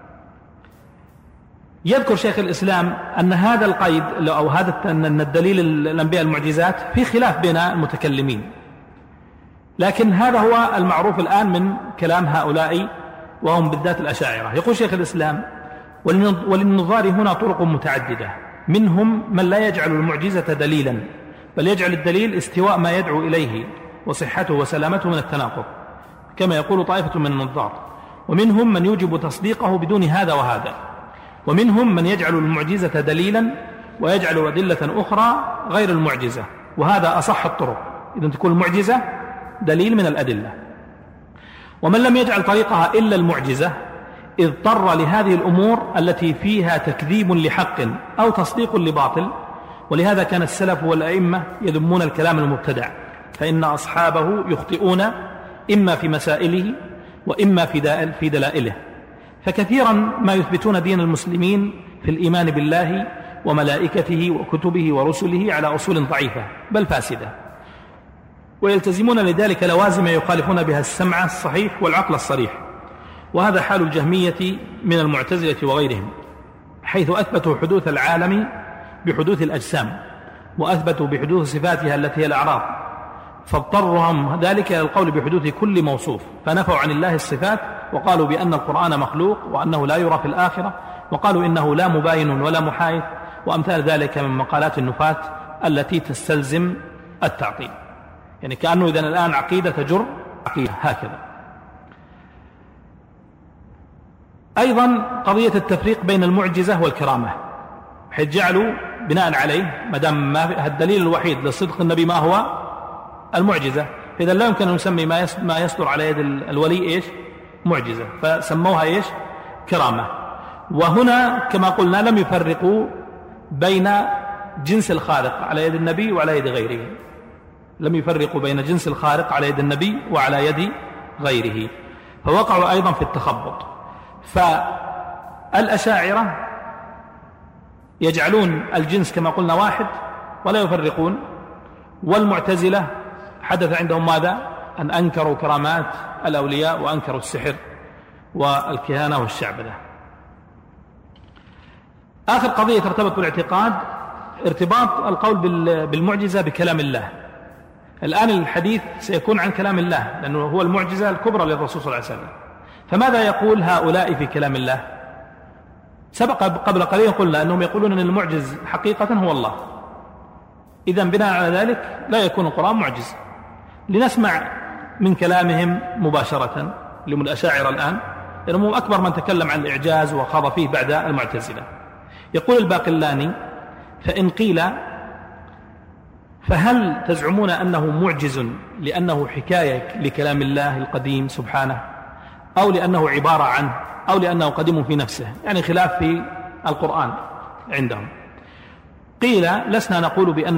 يذكر شيخ الإسلام أن هذا القيد أو هذا أن الدليل الأنبياء المعجزات في خلاف بين المتكلمين، لكن هذا هو المعروف الآن من كلام هؤلاء وهم بالذات الأشاعرة. يقول شيخ الإسلام: وللنظار هنا طرق متعددة، منهم من لا يجعل المعجزة دليلا بل يجعل الدليل استواء ما يدعو إليه وصحته وسلامته من التناقض كما يقول طائفة من النظار، ومنهم من يوجب تصديقه بدون هذا وهذا، ومنهم من يجعل المعجزة دليلا ويجعل أدلة أخرى غير المعجزة، وهذا أصح الطرق، إذن تكون المعجزة دليل من الأدلة. ومن لم يجعل طريقها إلا المعجزة اضطر لهذه الأمور التي فيها تكذيب لحق أو تصديق لباطل. ولهذا كان السلف والأئمة يذمون الكلام المبتدع، فإن أصحابه يخطئون إما في مسائله وإما في دلائله. فكثيرا ما يثبتون دين المسلمين في الإيمان بالله وملائكته وكتبه ورسله على أصول ضعيفة بل فاسدة، ويلتزمون لذلك لوازم يخالفون بها السمع الصحيح والعقل الصريح. وهذا حال الجهمية من المعتزلة وغيرهم، حيث أثبتوا حدوث العالم بحدوث الأجسام، وأثبتوا بحدوث صفاتها التي هي الأعراض، فاضطرهم ذلك إلى القول بحدوث كل موصوف، فنفوا عن الله الصفات وقالوا بأن القرآن مخلوق وأنه لا يرى في الآخرة، وقالوا إنه لا مباين ولا محايد، وأمثال ذلك من مقالات النفاة التي تستلزم التعطيل. يعني كأنه إذن الآن عقيدة تجر عقيدة هكذا. أيضا قضية التفريق بين المعجزة والكرامة، حيث جعلوا بناء عليه ما دام الدليل الوحيد لصدق النبي ما هو المعجزة، فإذا لا يمكن أن نسمي ما يصدر على يد الولي إيش؟ معجزة، فسموها إيش؟ كرامة. وهنا كما قلنا لم يفرقوا بين جنس الخارق على يد النبي وعلى يد غيره، لم يفرقوا بين جنس الخارق على يد النبي وعلى يد غيره، فوقعوا أيضا في التخبط. فالأشاعرة يجعلون الجنس كما قلنا واحد ولا يفرقون، والمعتزلة حدث عندهم ماذا؟ أن أنكروا كرامات الأولياء وأنكروا السحر والكهانة والشعبدة. آخر قضية ترتبط بالاعتقاد ارتباط القول بالمعجزة بكلام الله. الآن الحديث سيكون عن كلام الله لأنه هو المعجزة الكبرى للرسول صلى الله عليه وسلم. فماذا يقول هؤلاء في كلام الله؟ سبق قبل قليل قلنا أنهم يقولون أن المعجز حقيقة هو الله، إذن بناء على ذلك لا يكون القرآن معجز. لنسمع من كلامهم مباشرة لهم الأشاعرة الآن، لأنهم أكبر من تكلم عن الإعجاز وخاض فيه بعد المعتزلة. يقول الباقلاني: فإن قيل فهل تزعمون أنه معجز لأنه حكاية لكلام الله القديم سبحانه، أو لأنه عبارة عنه، أو لأنه قديم في نفسه، يعني خلاف في القرآن عندهم. قيل لسنا نقول بأن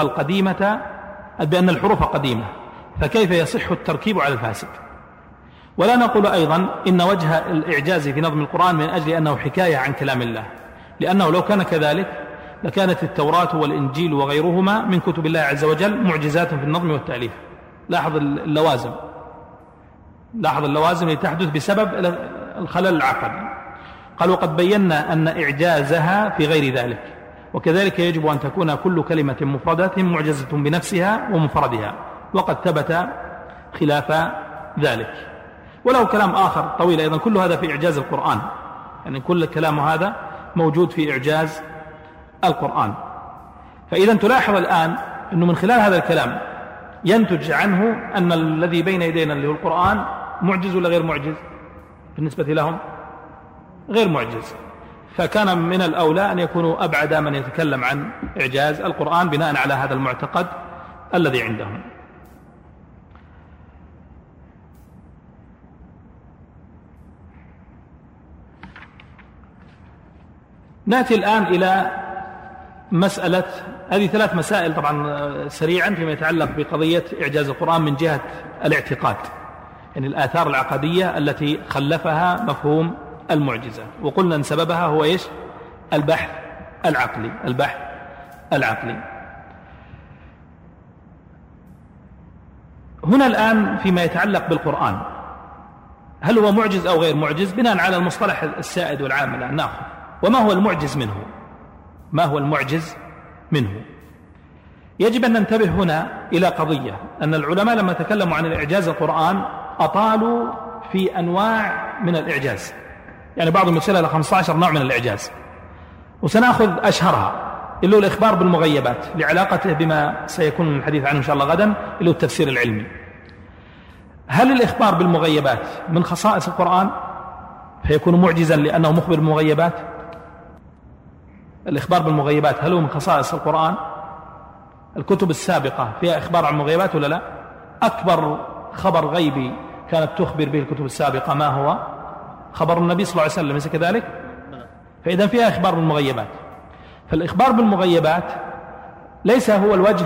الحروف قديمة، فكيف يصح التركيب على الفاسد؟ ولا نقول أيضا إن وجه الإعجاز في نظم القرآن من أجل أنه حكاية عن كلام الله، لأنه لو كان كذلك لكانت التوراة والإنجيل وغيرهما من كتب الله عز وجل معجزات في النظم والتأليف. لاحظ اللوازم التي تحدث بسبب الخلل العقلي. قال وقد بينا أن إعجازها في غير ذلك، وكذلك يجب أن تكون كل كلمة مفردة معجزة بنفسها ومفردها، وقد ثبت خلاف ذلك. وله كلام آخر طويل أيضا، كل هذا في إعجاز القرآن، يعني كل كلام هذا موجود في إعجاز القرآن. فإذا تلاحظ الآن أنه من خلال هذا الكلام ينتج عنه أن الذي بين يدينا اللي هو القرآن معجز ولا غير معجز؟ بالنسبة لهم غير معجز، فكان من الأولى أن يكونوا أبعد من يتكلم عن إعجاز القرآن بناء على هذا المعتقد الذي عندهم. نأتي الآن إلى مسألة، هذه 3 مسائل طبعا سريعا فيما يتعلق بقضية إعجاز القرآن من جهة الاعتقاد، يعني الآثار العقدية التي خلفها مفهوم المعجزة. وقلنا أن سببها هو إيش؟ البحث العقلي. هنا الآن فيما يتعلق بالقرآن، هل هو معجز أو غير معجز؟ بناء على المصطلح السائد والعام الآن نأخذ وما هو المعجز منه. ما هو المعجز منه؟ يجب أن ننتبه هنا إلى قضية، أن العلماء لما تكلموا عن الإعجاز القرآن أطالوا في أنواع من الإعجاز، يعني بعضهم يصل إلى 15 نوع من الإعجاز، وسنأخذ أشهرها اللي هو الإخبار بالمغيبات لعلاقته بما سيكون الحديث عنه إن شاء الله غدا اللي هو التفسير العلمي. هل الإخبار بالمغيبات من خصائص القرآن فيكون معجزا لأنه مخبر بالمغيبات؟ الإخبار بالمغيبات هل هو من خصائص القرآن؟ الكتب السابقة فيها إخبار عن المغيبات ولا لا؟ أكبر خبر غيبي كانت تخبر به الكتب السابقة ما هو؟ خبر النبي صلى الله عليه وسلم، ليس كذلك؟ فإذا فيها إخبار بالمغيبات، فالإخبار بالمغيبات ليس هو الوجه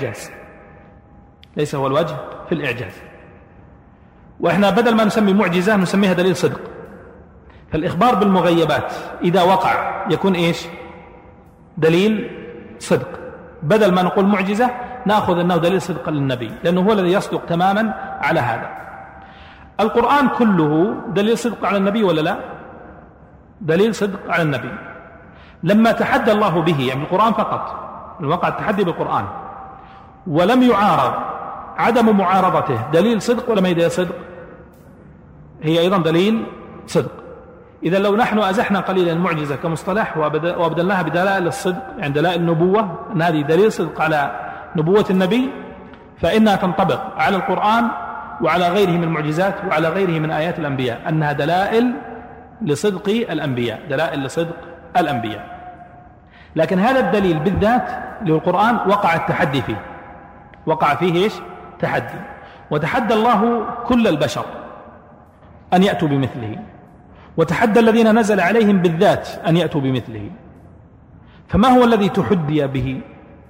في الإعجاز، وإحنا بدل ما نسمي معجزة نسميها دليل صدق. فالإخبار بالمغيبات إذا وقع يكون إيش؟ دليل صدق، بدل ما نقول معجزة نأخذ أنه دليل صدق للنبي، لأنه هو الذي يصدق تماما على هذا. القرآن كله دليل صدق على النبي ولا لا؟ دليل صدق على النبي. لما تحدى الله به، يعني القرآن فقط، وقع التحدي بالقرآن ولم يعارض، عدم معارضته دليل صدق ولا ما دليل صدق؟ هي أيضا دليل صدق. إذا لو نحن أزحنا قليلا المعجزة كمصطلح وابدلناها بدلائل الصدق، يعني دلائل النبوة، أن هذه دليل صدق على نبوة النبي، فإنها تنطبق على القرآن وعلى غيره من المعجزات وعلى غيره من آيات الأنبياء، أنها دلائل لصدق الأنبياء. لكن هذا الدليل بالذات للقرآن وقع التحدي فيه، وقع فيه إيش؟ تحدي، وتحدى الله كل البشر أن يأتوا بمثله، وتحدى الذين نزل عليهم بالذات أن يأتوا بمثله. فما هو الذي تحدي به؟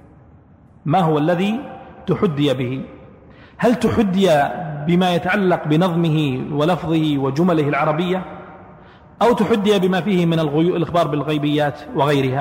هل تحدي بما يتعلق بنظمه ولفظه وجمله العربية، أو تحدي بما فيه من الإخبار بالغيبيات وغيرها؟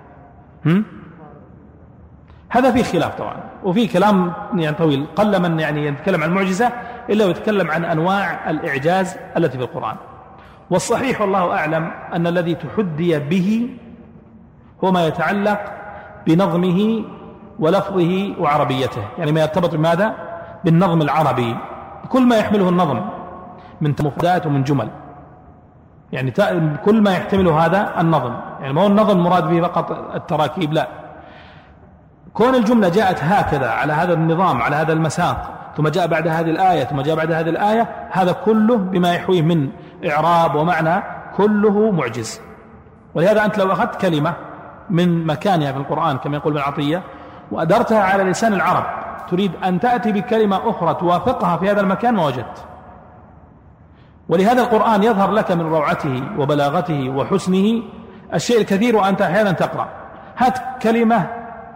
هذا فيه خلاف طبعا، وفيه كلام يعني طويل، قل من يعني يتكلم عن المعجزة إلا ويتكلم عن أنواع الإعجاز التي في القرآن. والصحيح والله أعلم أن الذي تحدي به هو ما يتعلق بنظمه ولفظه وعربيته، يعني ما يرتبط بماذا؟ بالنظم العربي، كل ما يحمله النظم من مفردات ومن جمل، يعني كل ما يحتمله هذا النظم، يعني ما هو النظم مراد به فقط التراكيب، لا، كون الجملة جاءت هكذا على هذا النظام على هذا المساق، ثم جاء بعد هذه الآية ثم جاء بعد هذه الآية، هذا كله بما يحويه من إعراب ومعنى كله معجز. ولهذا أنت لو أخذت كلمة من مكانها في القرآن كما يقول ابن عطية وأدرتها على لسان العرب، تريد أن تأتي بكلمة أخرى توافقها في هذا المكان ما وجدت. ولهذا القرآن يظهر لك من روعته وبلاغته وحسنه الشيء الكثير وأنت أحيانا تقرأ، هات كلمة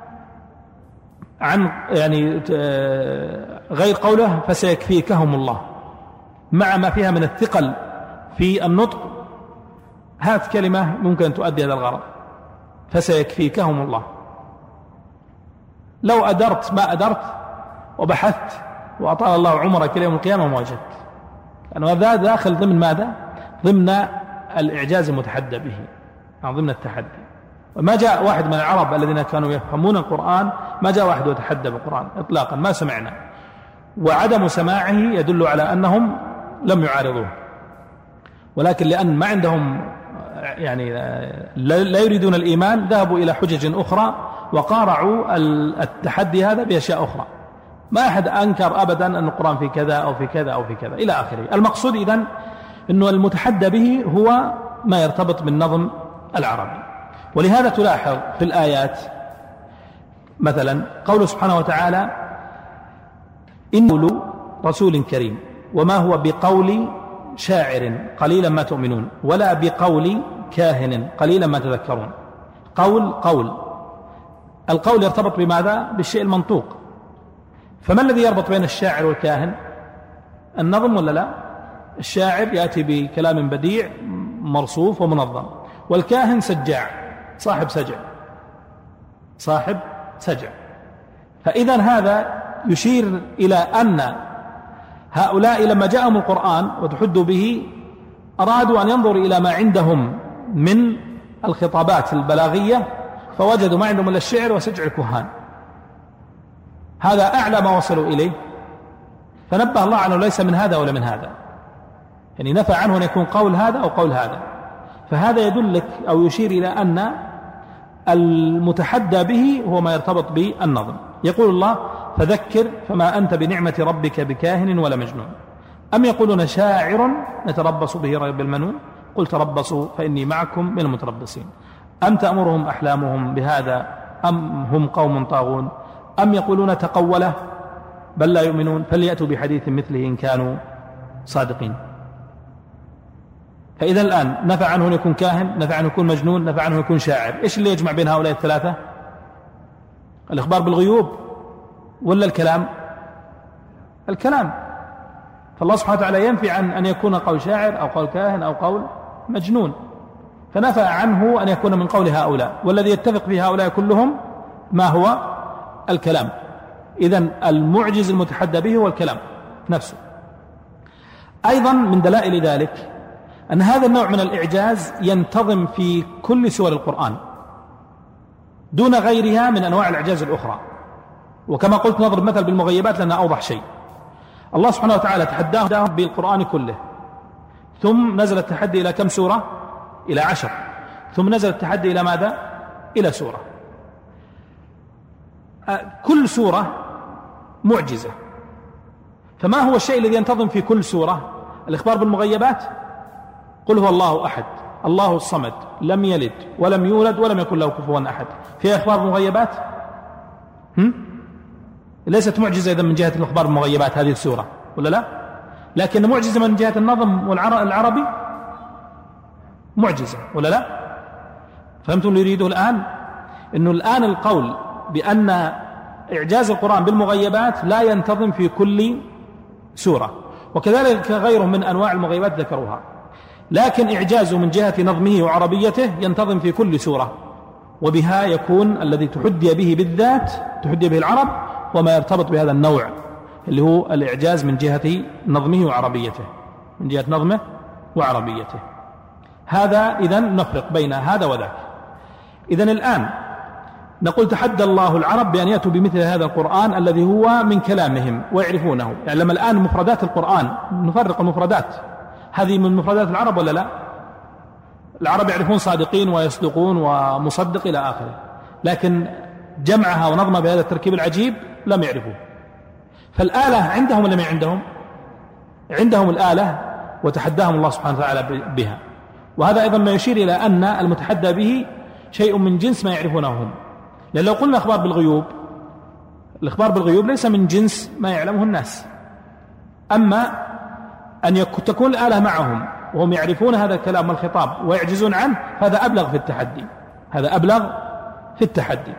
عن يعني غير قوله فسيكفيكهم الله مع ما فيها من الثقل في النطق، هات كلمة ممكن تؤدي هذا الغرض، فسيكفيكهم الله. لو أدرت ما أدرت وبحثت وأطال الله عمرك إلى يوم القيامة ما وجدت، لأنه هذا داخل ضمن ماذا؟ ضمن الإعجاز المتحدى به، ضمن التحدي. وما جاء واحد من العرب الذين كانوا يفهمون القرآن، ما جاء واحد وتحدى بالقرآن إطلاقا، ما سمعنا. وعدم سماعه يدل على أنهم لم يعارضوه، ولكن لأن ما عندهم يعني لا يريدون الإيمان ذهبوا إلى حجج أخرى وقارعوا التحدي هذا بأشياء أخرى. ما أحد أنكر أبدا أن القرآن في كذا أو في كذا أو في كذا إلى آخره. المقصود إذن أنه المتحدى به هو ما يرتبط بالنظم العربي. ولهذا تلاحظ في الآيات مثلا قوله سبحانه وتعالى إنه رسول كريم وما هو بقول شاعر قليلا ما تؤمنون ولا بقول كاهن قليلا ما تذكرون. قول القول يرتبط بماذا؟ بالشيء المنطوق. فما الذي يربط بين الشاعر والكاهن؟ النظم ولا لا؟ الشاعر يأتي بكلام بديع مرصوف ومنظم، والكاهن سجاع صاحب سجع. فإذا هذا يشير إلى أن هؤلاء لما جاءهم القرآن وتحدوا به أرادوا أن ينظروا إلى ما عندهم من الخطابات البلاغية، فوجدوا ما عندهم إلا الشعر وسجع الكهان. هذا أعلى ما وصلوا إليه، فنبه الله عنه ليس من هذا ولا من هذا، يعني نفى عنه أن يكون قول هذا أو قول هذا. فهذا يدلك أو يشير إلى أن المتحدى به هو ما يرتبط بالنظم. يقول الله فذكر فما أنت بنعمة ربك بكاهن ولا مجنون أم يقولون شاعر نتربص به ريب المنون قل تربصوا فإني معكم من المتربصين أم تأمرهم أحلامهم بهذا أم هم قوم طاغون أم يقولون تقوله بل لا يؤمنون فليأتوا بحديث مثله إن كانوا صادقين. فإذا الآن نفع عنه أن يكون كاهن، نفع عنه يكون مجنون، نفع عنه يكون شاعر. إيش اللي يجمع بين هؤلاء الثلاثة؟ الإخبار بالغيوب ولا الكلام. فالله سبحانه وتعالى ينفي عن أن يكون قول شاعر أو قول كاهن أو قول مجنون، فنفى عنه أن يكون من قول هؤلاء، والذي يتفق في هؤلاء كلهم ما هو الكلام. إذن المعجز المتحدى به هو الكلام نفسه. أيضا من دلائل ذلك أن هذا النوع من الإعجاز ينتظم في كل سور القرآن دون غيرها من أنواع الإعجاز الأخرى. وكما قلت نضرب مثل بالمغيبات لأنها أوضح شيء. الله سبحانه وتعالى تحداه بالقرآن كله، ثم نزل التحدي إلى كم سورة؟ إلى 10، ثم نزل التحدي إلى ماذا؟ إلى سورة. كل سورة معجزة. فما هو الشيء الذي ينتظم في كل سورة؟ الإخبار بالمغيبات، قل هو الله أحد الله الصمد لم يلد ولم يولد ولم يكن له كفوا أحد. فيها إخبار بالمغيبات؟ ليست معجزة إذا من جهة الإخبار بالمغيبات هذه السورة ولا لا؟ لكن معجزة من جهة النظم والعربي معجزة ولا لا؟ فهمتم اللي يريده الآن؟ إنه الآن القول بأن إعجاز القرآن بالمغيبات لا ينتظم في كل سورة، وكذلك غيره من أنواع المغيبات ذكروها، لكن إعجازه من جهة نظمه وعربيته ينتظم في كل سورة، وبها يكون الذي تحدي به بالذات تحدي به العرب وما يرتبط بهذا النوع اللي هو الإعجاز من جهة نظمه وعربيته، من جهة نظمه وعربيته. هذا إذن نفرق بين هذا وذاك. إذن الآن نقول تحدى الله العرب بأن يأتوا بمثل هذا القرآن الذي هو من كلامهم ويعرفونه. يعني لما الآن مفردات القرآن نفرق المفردات، هذه من مفردات العرب ولا لا؟ العرب يعرفون صادقين ويصدقون ومصدق إلى آخره، لكن جمعها ونظمها بهذا التركيب العجيب لم يعرفوه. فالآلة عندهم ولا ما عندهم؟ عندهم الآلة وتحداهم الله سبحانه وتعالى بها. وهذا أيضا ما يشير إلى أن المتحدى به شيء من جنس ما يعرفونه هم. لأن لو قلنا أخبار بالغيوب، الإخبار بالغيوب ليس من جنس ما يعلمه الناس، أما أن تكون الآلة معهم وهم يعرفون هذا الكلام والخطاب ويعجزون عنه، هذا أبلغ في التحدي، هذا أبلغ في التحدي.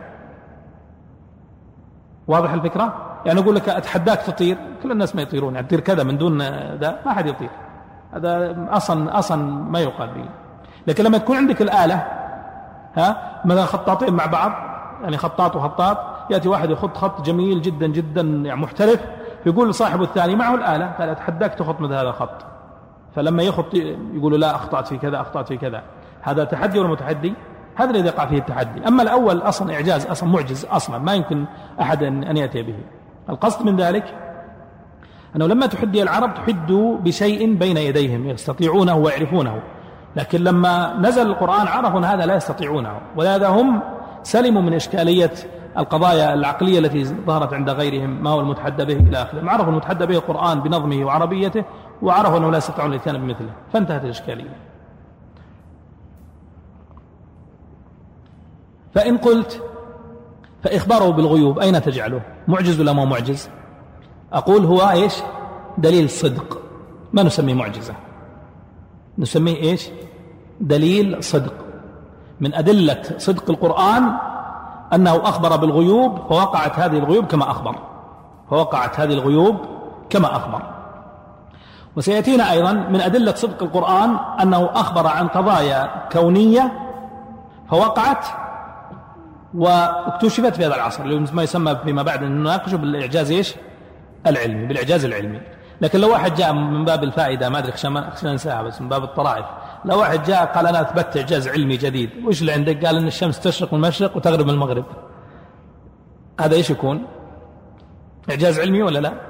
واضح الفكرة؟ يعني أقول لك أتحداك تطير، كل الناس ما يطيرون، يعني تطير كذا من دون ذا ما حد يطير، هذا أصلا ما يقال به. لكن لما تكون عندك الآلة، مثلا خطاطين مع بعض، يعني خطاط وخطاط، يأتي واحد يخط خط جميل جدا جدا يعني محترف، يقول لصاحبه الثاني معه الآلة قال أتحداك تخط مثل هذا الخط، فلما يخط يقول لا أخطأت في كذا أخطأت في كذا. هذا تحدي ولا متحدي؟ هذا الذي يقع فيه التحدي. أما الأول أصلا إعجاز، أصلا معجز، أصلا ما يمكن أحد أن يأتي به. القصد من ذلك أنه لما تحدي العرب تحدوا بشيء بين يديهم يستطيعونه ويعرفونه، لكن لما نزل القرآن عرفوا أن هذا لا يستطيعونه، ولهذا هم سلموا من إشكالية القضايا العقلية التي ظهرت عند غيرهم، ما هو المتحدى به إلى آخره. عرفوا المتحدى به القرآن بنظمه وعربيته، وعرفوا أنه لا يستطيعون الإتيان بمثله، فانتهت الإشكالية. فإن قلت فإخباره بالغيوب أين تجعله؟ معجز ولا ما معجز؟ أقول هو إيش؟ دليل صدق، ما نسميه معجزة، نسميه إيش؟ دليل صدق. من أدلة صدق القرآن أنه أخبر بالغيوب فوقعت هذه الغيوب كما أخبر. وسيأتينا أيضا من أدلة صدق القرآن أنه أخبر عن قضايا كونية فوقعت واكتشفت في هذا العصر، ما يسمى فيما بعد أن نناقشه بالإعجاز العلمي. لكن لو واحد جاء من باب الفائدة، ما أدري خشان ننساها، بس من باب الطرائف، لو واحد جاء قال أنا أثبت إعجاز علمي جديد، وش اللي عندك؟ قال أن الشمس تشرق من المشرق وتغرب من المغرب، هذا إيش يكون؟ إعجاز علمي ولا لا؟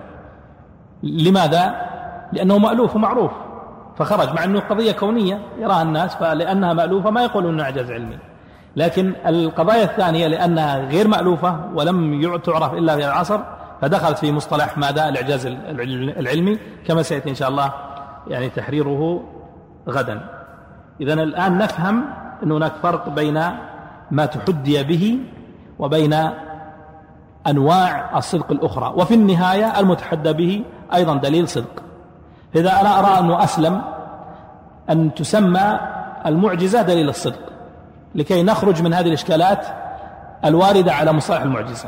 لماذا؟ لأنه مألوف ومعروف فخرج، مع أنه قضية كونية يراها الناس، فلأنها مألوفة ما يقولون أنه إعجاز علمي. لكن القضايا الثانية لأنها غير مألوفة ولم تعرف إلا في العصر، فدخلت في مصطلح ماذا؟ الإعجاز العلمي، كما سيأتي إن شاء الله يعني تحريره غدا. إذن الآن نفهم أن هناك فرق بين ما تحدي به وبين أنواع الصدق الأخرى، وفي النهاية المتحدى به أيضا دليل صدق. إذا أنا أرى أنه أسلم أن تسمى المعجزة دليل الصدق، لكي نخرج من هذه الإشكالات الواردة على مصطلح المعجزة.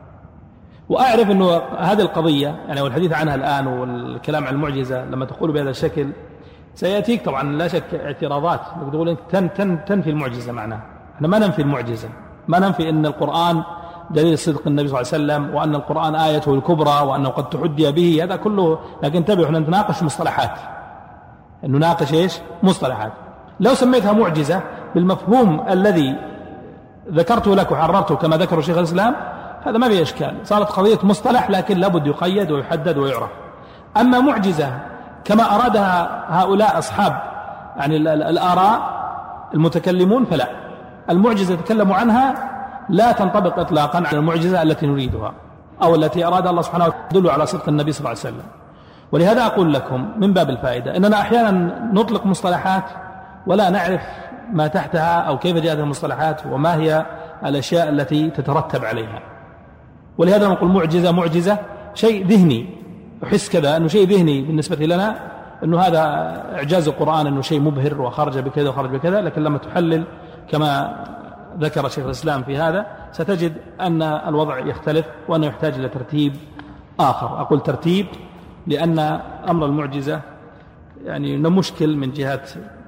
وأعرف أنه هذه القضية يعني والحديث عنها الآن والكلام عن المعجزة لما تقول بهذا الشكل سيأتيك طبعا لا شك اعتراضات، تقول تنفي المعجزة. معناه احنا ما ننفي المعجزة، ما ننفي أن القرآن دليل صدق النبي صلى الله عليه وسلم، وأن القرآن آيته الكبرى، وأنه قد تحدي به، هذا كله. لكن انتبهوا، احنا نتناقش مصطلحات، نناقش ايش؟ مصطلحات. لو سميتها معجزة بالمفهوم الذي ذكرته لك وحررته كما ذكر شيخ الإسلام، هذا ما فيه إشكال، صارت قضية مصطلح لكن لابد يقيد ويحدد ويعرف. أما معجزة كما أرادها هؤلاء أصحاب يعني الآراء المتكلمون، فلا، المعجزة يتكلموا عنها لا تنطبق إطلاقا على المعجزة التي نريدها أو التي أراد الله سبحانه وتعالى تدل على صدق النبي صلى الله عليه وسلم. ولهذا أقول لكم من باب الفائدة أننا أحيانا نطلق مصطلحات ولا نعرف ما تحتها أو كيف جاءت المصطلحات وما هي الأشياء التي تترتب عليها. ولهذا نقول معجزة شيء ذهني، أحس كذا أنه شيء ذهني بالنسبة لنا، أنه هذا إعجاز القرآن، أنه شيء مبهر وخرج بكذا وخرج بكذا. لكن لما تحلل كما ذكر شيخ الإسلام في هذا ستجد أن الوضع يختلف وأنه يحتاج إلى ترتيب آخر. أقول ترتيب لأن أمر المعجزة يعني مشكل من جهة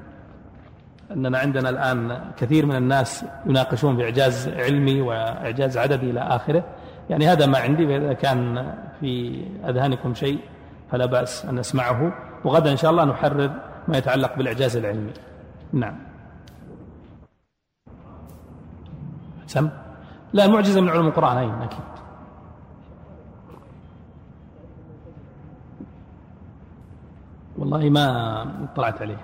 أننا عندنا الآن كثير من الناس يناقشون في إعجاز علمي وإعجاز عددي إلى آخره. يعني هذا ما عندي، فإذا كان في أذهانكم شيء فلا بأس أن نسمعه، وغدا إن شاء الله نحرر ما يتعلق بالإعجاز العلمي. نعم. سم؟ لا، المعجزة من علوم القرآن أين أكيد. والله ما طلعت عليه،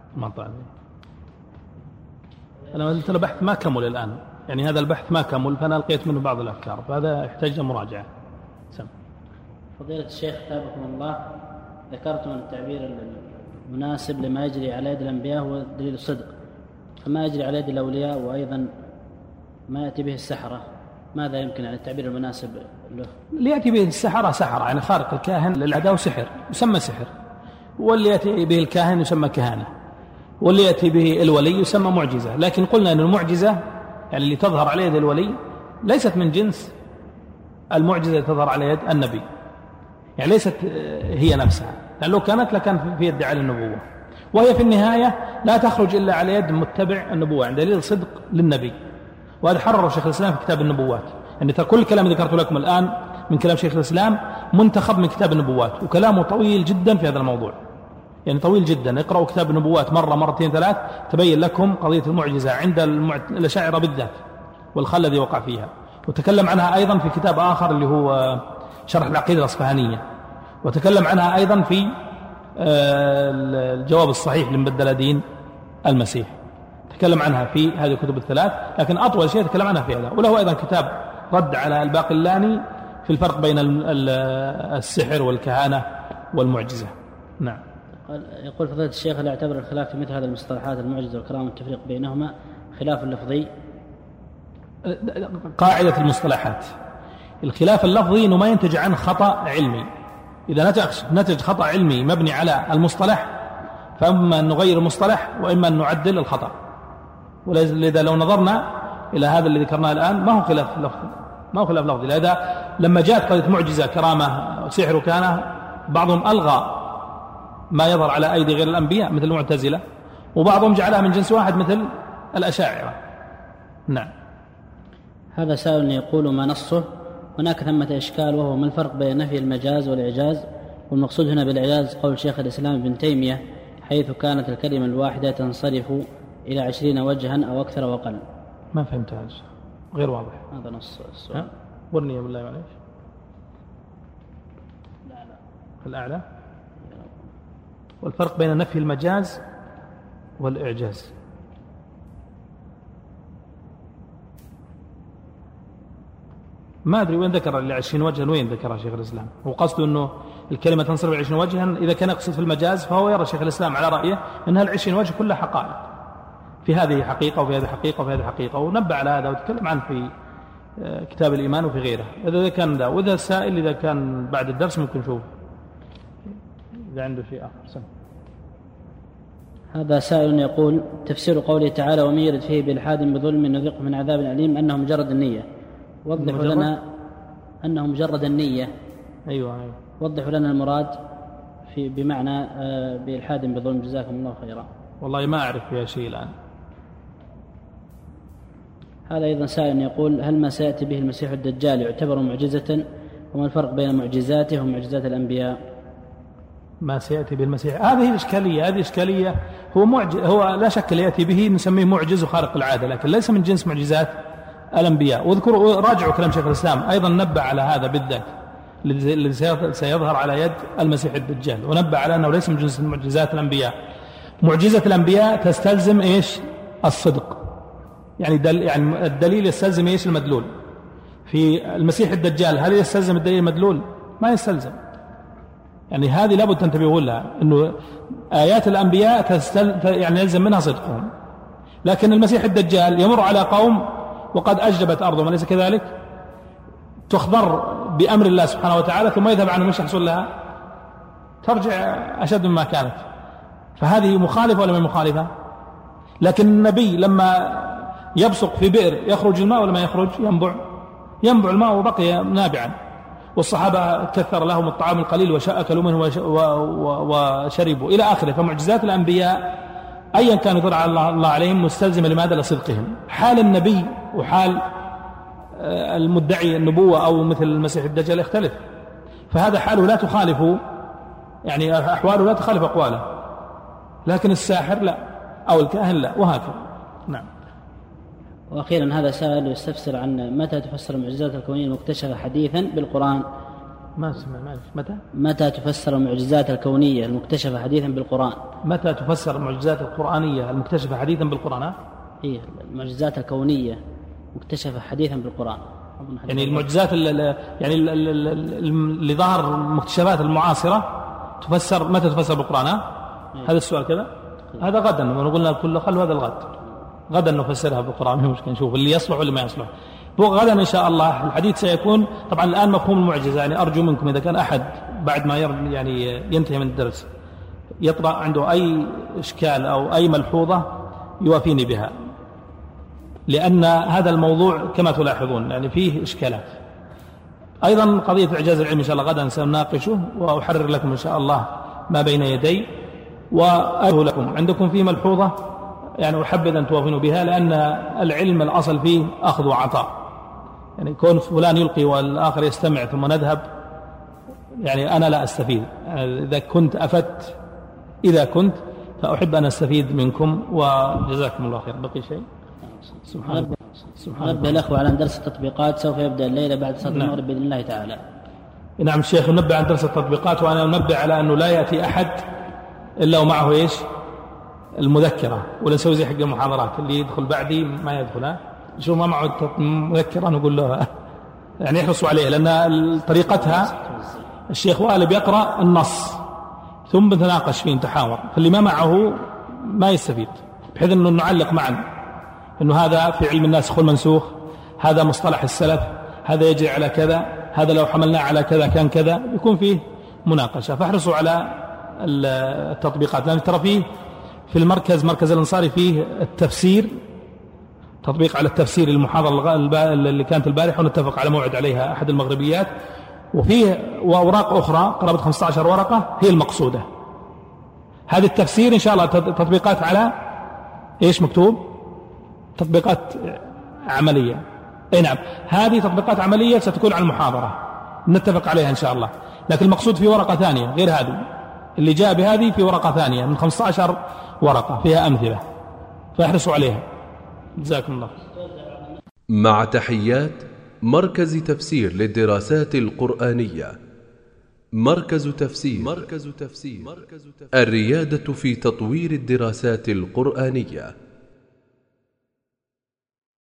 أنا قلت البحث ما كمل الآن، يعني هذا البحث ما كمل، فأنا لقيت منه بعض الأفكار، فهذا يحتاج مراجعة. سم. فضيلة الشيخ تابكم الله، ذكرتم أن التعبير المناسب لما يجري على يد الأنبياء هو دليل الصدق، فما يجري على يد الأولياء وأيضا ما يأتي به السحرة، ماذا يمكن على التعبير المناسب له؟ اللي يأتي به السحرة سحرة، يعني خارق الكاهن للعداء سحر يسمى سحر، واللي يأتي به الكاهن يسمى كهانة، واللي يأتي به الولي يسمى معجزة. لكن قلنا أن المعجزة يعني اللي تظهر على يد الولي ليست من جنس المعجزة التي تظهر على يد النبي، يعني ليست هي نفسها، لأن لو كانت لكان في ادعاء النبوة، وهي في النهاية لا تخرج إلا على يد متبع النبوة عند دليل صدق للنبي. وهذا حرره شيخ الإسلام في كتاب النبوات، يعني كل الكلام اللي ذكرته لكم الآن من كلام شيخ الإسلام منتخب من كتاب النبوات، وكلامه طويل جدا في هذا الموضوع، يعني طويل جدا. اقرأوا كتاب النبوات مرة مرتين ثلاث تبين لكم قضية المعجزة عند الأشاعرة بالذات والخلل الذي وقع فيها. وتكلم عنها أيضا في كتاب آخر اللي هو شرح العقيدة الأصفهانية، وتكلم عنها أيضا في الجواب الصحيح لمبدل دين المسيح، تكلم عنها في هذه الكتب الثلاث، لكن أطول شيء تكلم عنها في هذا. وله أيضا كتاب رد على الباقلاني في الفرق بين السحر والكهانة والمعجزة. نعم. يقول فضيلة الشيخ: هل يعتبر الخلاف في مثل هذه المصطلحات المعجزة والكرامة والتفريق بينهما خلاف لفظي؟ قاعدة المصطلحات الخلاف اللفظي إنه ما ينتج عن خطأ علمي. إذا نتج خطأ علمي مبني على المصطلح فإما أن نغير المصطلح وإما أن نعدل الخطأ. ولذا لو نظرنا إلى هذا الذي ذكرناه الآن ما هو خلاف لفظي، لذا لما جاءت قضية معجزة كرامة سحر وكان بعضهم ألغى ما يظهر على أيدي غير الأنبياء مثل المعتزلة، وبعضهم جعلها من جنس واحد مثل الأشاعرة. نعم. هذا سائل يقول: ما نصه؟ هناك ثمة إشكال، وهو ما الفرق بين نفي المجاز والإعجاز؟ والمقصود هنا بالإعجاز قول شيخ الإسلام ابن تيمية: حيث كانت الكلمة الواحدة تنصرف إلى 20 وجها أو أكثر وأقل. ما فهمت هذا، غير واضح. هذا نص السؤال. ورني بالله معليش. الأعلى. والفرق بين نفي المجاز والإعجاز. ما أدري وين ذكر 20 وجها، وين ذكرها شيخ الإسلام؟ هو قصده أنه الكلمة تنصرف 20 وجها، إذا كان يقصد في المجاز فهو يرى شيخ الإسلام على رأيه أنها 20 وجه كلها حقائق، في هذه حقيقة وفي هذه حقيقة وفي هذه حقيقة، ونبه على هذا وتكلم عنه في كتاب الإيمان وفي غيره. إذا كان ذا، وإذا السائل إذا كان بعد الدرس ممكن نشوف إذا عنده شيء آخر. سمع. هذا سائل يقول: تفسير قوله تعالى: ومن يرد فيه بإلحاد بظلم نذقه من عذاب أليم، أنه مجرد النية. وضحوا لنا أنه مجرد النية. أيوة. وضحوا لنا المراد في بمعنى بإلحاد بظلم، جزاكم الله خيرا. والله ما أعرف فيها شيء الآن. هذا أيضا سائل يقول: هل ما سيأتي به المسيح الدجال يعتبر معجزة؟ وما الفرق بين معجزاته ومعجزات الأنبياء؟ ما سيأتي به المسيح هذه إشكالية. هو لا شك اللي يأتي به نسميه معجز وخارق العادة، لكن ليس من جنس معجزات الأنبياء. واذكروا راجعوا كلام شيخ الإسلام أيضا نبه على هذا بالذات الذي سيظهر على يد المسيح الدجال، ونبه على أنه ليس من جنس معجزات الأنبياء. معجزة الأنبياء تستلزم إيش؟ الصدق، يعني الدليل يستلزم إيش؟ المدلول. في المسيح الدجال هل يستلزم الدليل المدلول؟ ما يستلزم. يعني هذه لابد تنتبهوا لها، أنه آيات الأنبياء يعني يلزم منها صدقهم، لكن المسيح الدجال يمر على قوم وقد أجدبت أرضهم، أليس كذلك؟ تخضر بأمر الله سبحانه وتعالى ثم يذهب عنهم، مش يحصل لها؟ ترجع أشد مما كانت. فهذه مخالفة ولا ما مخالفة؟ لكن النبي لما يبصق في بئر يخرج الماء ولا ما يخرج؟ ينبع الماء وبقي نابعا، والصحابة كثر لهم الطعام القليل وأكلوا منه وشربوا إلى آخره. فمعجزات الأنبياء أيا كان يطلع على الله عليهم مستلزمة لماذا؟ لصدقهم. حال النبي وحال المدعي النبوة أو مثل المسيح الدجال يختلف، فهذا حاله لا تخالف، يعني أحواله لا تخالف أقواله، لكن الساحر لا، أو الكاهن لا، وهكذا. نعم. وأخيرا هذا سائل يستفسر عن متى تفسر المعجزات الكونية المكتشفة حديثا بالقرآن؟ متى تفسر المعجزات الكونية المكتشفة حديثا بالقرآن؟ متى تفسر المعجزات القرآنية المكتشفة حديثا بالقرآن؟ هي المعجزات الكونية مكتشفة حديثا بالقرآن، يعني المعجزات يعني اللي ظهر المكتشفات المعاصرة تفسر متى تفسر بالقرآن؟ هذا السؤال كذا. هذا غدا، ونقولنا كل خلو هذا الغد، غدا نفسرها بالقرآن، مش مشكلة، نشوف اللي يصلح واللي ما يصلح. غدا إن شاء الله الحديث سيكون طبعا الآن مفهوم المعجزة، يعني أرجو منكم إذا كان أحد بعد ما يعني ينتهي من الدرس يطرأ عنده أي إشكال أو أي ملحوظة يوافيني بها. لأن هذا الموضوع كما تلاحظون يعني فيه إشكالات. أيضا قضية إعجاز العلم إن شاء الله غدا سنناقشه، وأحرر لكم إن شاء الله ما بين يدي وأره لكم. عندكم فيه ملحوظة يعني أحبذ أن توافنوا بها، لأن العلم الأصل فيه أخذ وعطاء، يعني كون فلان يلقي والآخر يستمع ثم نذهب، يعني أنا لا أستفيد. يعني إذا كنت أفدت فأحب أن أستفيد منكم، وجزاكم الله خير. بقي شيء؟ سبحان الله. الأخوة على درس التطبيقات سوف يبدأ الليلة بعد صلاة المغرب بإذن الله تعالى. نعم الشيخ ننبه عن درس التطبيقات، وأنا أنبه على أنه لا يأتي أحد إلا ومعه إيش؟ المذكرة، ولا نسوي زي حق المحاضرات اللي يدخل بعدي ما يدخل، شو ما معه المذكرة نقول له يعني يحرصوا عليه، لأن طريقتها الشيخ والب يقرأ النص ثم بنتناقش فيه نتحاور، فاللي ما معه ما يستفيد، بحيث أنه نعلق معا أنه هذا في علم الناسخ والمنسوخ، هذا مصطلح السلف، هذا يجري على كذا، هذا لو حملناه على كذا كان كذا، يكون فيه مناقشة. فاحرصوا على التطبيقات، لأن ترى فيه في المركز مركز الأنصاري فيه التفسير، تطبيق على التفسير المحاضرة اللي كانت البارحة ونتفق على موعد عليها أحد المغربيات، وفيه وأوراق أخرى قرابة 15 ورقة هي المقصودة. هذه التفسير إن شاء الله تطبيقات على إيش مكتوب؟ تطبيقات عملية. أي نعم، هذه تطبيقات عملية ستكون على المحاضرة نتفق عليها إن شاء الله، لكن المقصود في ورقة ثانية غير هذه اللي جاء بهذه، في ورقة ثانية من 15 ورقة فيها أمثلة، فاحرصوا عليها. جزاكم الله. مع تحيات مركز تفسير للدراسات القرآنية. مركز تفسير الريادة في تطوير الدراسات القرآنية.